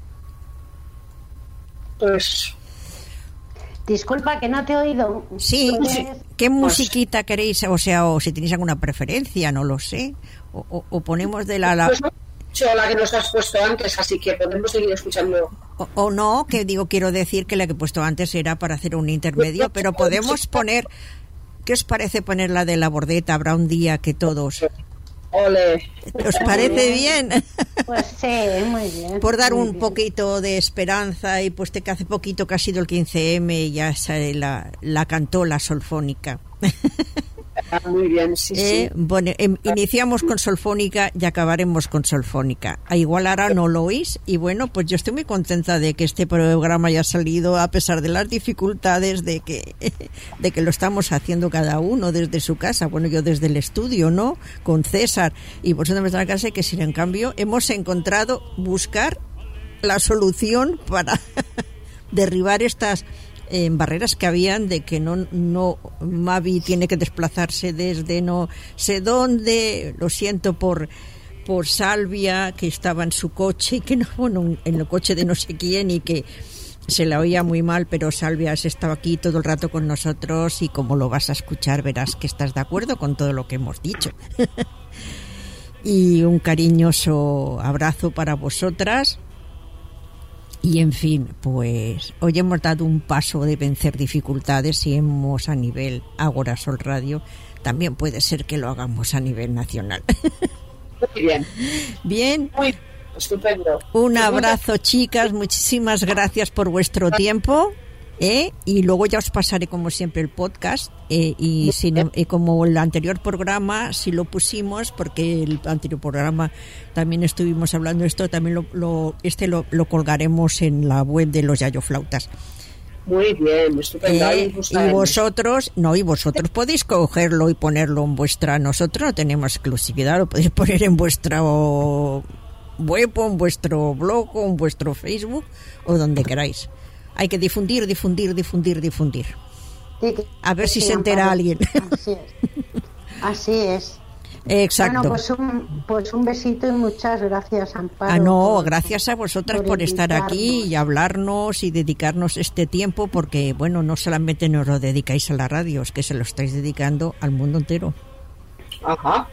Pues... Disculpa, que no te he oído. Sí, ¿qué musiquita queréis? O sea, o si tenéis alguna preferencia, no lo sé. O ponemos de la que nos has puesto antes, así que podemos seguir escuchando. O no, que quiero decir que la que he puesto antes era para hacer un intermedio, pero podemos poner, ¿qué os parece poner la de La Bordeta? Habrá un día que todos... Ole. ¿Os parece bien? Pues sí, muy bien. Por dar un poquito de esperanza, y pues que hace poquito que ha sido el 15M y ya la cantó la Solfónica. Muy bien, sí. Bueno, iniciamos con Solfónica y acabaremos con Solfónica. Igual ahora no lo oís y bueno, pues yo estoy muy contenta de que este programa haya salido a pesar de las dificultades de que lo estamos haciendo cada uno desde su casa. Bueno, yo desde el estudio, ¿no? Con César y vosotros desde la casa, que sin en cambio hemos encontrado buscar la solución para derribar estas barreras que habían de que no Mavi tiene que desplazarse desde no sé dónde, lo siento por Salvia, que estaba en su coche y que no, bueno, en el coche de no sé quién y que se la oía muy mal, pero Salvia has estado aquí todo el rato con nosotros y como lo vas a escuchar verás que estás de acuerdo con todo lo que hemos dicho. Y un cariñoso abrazo para vosotras. Y en fin, pues hoy hemos dado un paso de vencer dificultades y hemos a nivel Ágora Sol Radio, también puede ser que lo hagamos a nivel nacional. Muy bien. Bien. Muy estupendo. Un abrazo, chicas, muchísimas gracias por vuestro tiempo. Y luego ya os pasaré como siempre el podcast y como el anterior programa si lo pusimos, porque el anterior programa también estuvimos hablando de esto, también lo colgaremos en la web de los Yayoflautas. Muy bien, estupendo. Y vosotros podéis cogerlo y ponerlo en vuestra, nosotros no tenemos exclusividad, lo podéis poner en vuestra web o en vuestro blog o en vuestro Facebook o donde queráis. Hay que difundir. Sí, a ver si se entera alguien. Así es. Exacto. Bueno, pues un besito y muchas gracias, Amparo. No, gracias a vosotras por estar aquí y hablarnos y dedicarnos este tiempo, porque, bueno, no solamente nos lo dedicáis a la radio, es que se lo estáis dedicando al mundo entero. Ajá.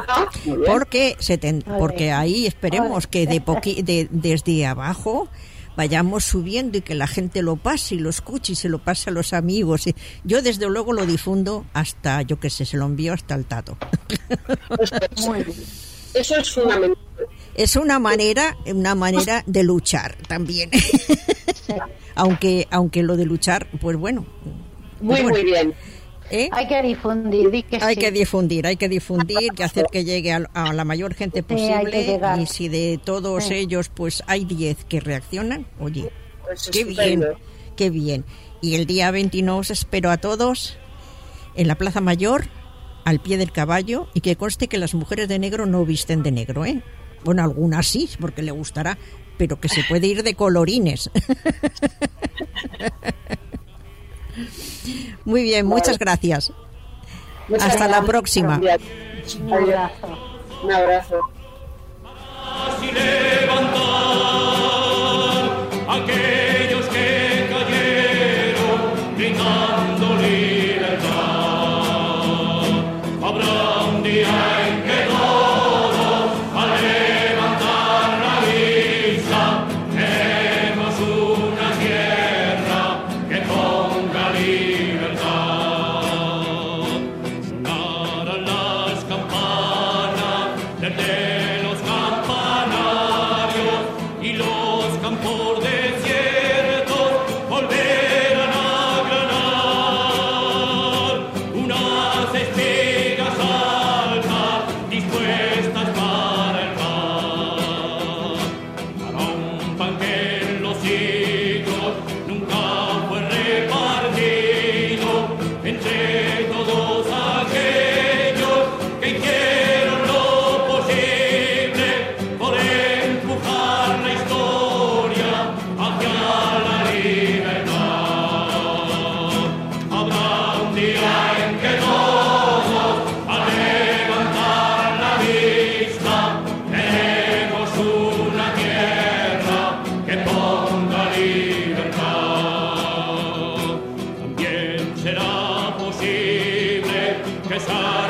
Porque ahí esperemos que desde abajo vayamos subiendo y que la gente lo pase y lo escuche y se lo pase a los amigos. Yo desde luego lo difundo hasta, yo qué sé, se lo envío hasta el Tato. Muy bien. Eso es fundamental. Es una manera de luchar también. aunque lo de luchar, pues bueno. Muy bien. Hay que difundir, hay que difundir, que hacer que llegue a la mayor gente posible, y si de todos ellos pues hay 10 que reaccionan, oye, pues qué bien. Y el día 29 os espero a todos en la Plaza Mayor, al pie del caballo, y que conste que las mujeres de negro no visten de negro, Bueno, algunas sí, porque le gustará, pero que se puede ir de colorines. Muy bien, muchas gracias. Hasta la próxima. Un abrazo. Aquellos que cayeron gritando libertad, habrá un día en que todos al levantar la vista tenemos una tierra que ponga libertad. Sonarán las campanas desde los campanarios y los campos desiertos volverán a granar unas espigas altas dispuestas para el pan que en los siglos nunca fue repartido entre todos aquellos que hicieron lo posible por empujar la historia hacia la libertad. Habrá un día en que todos al levantar la vista tenemos una tierra que ponga libertad. También será posible que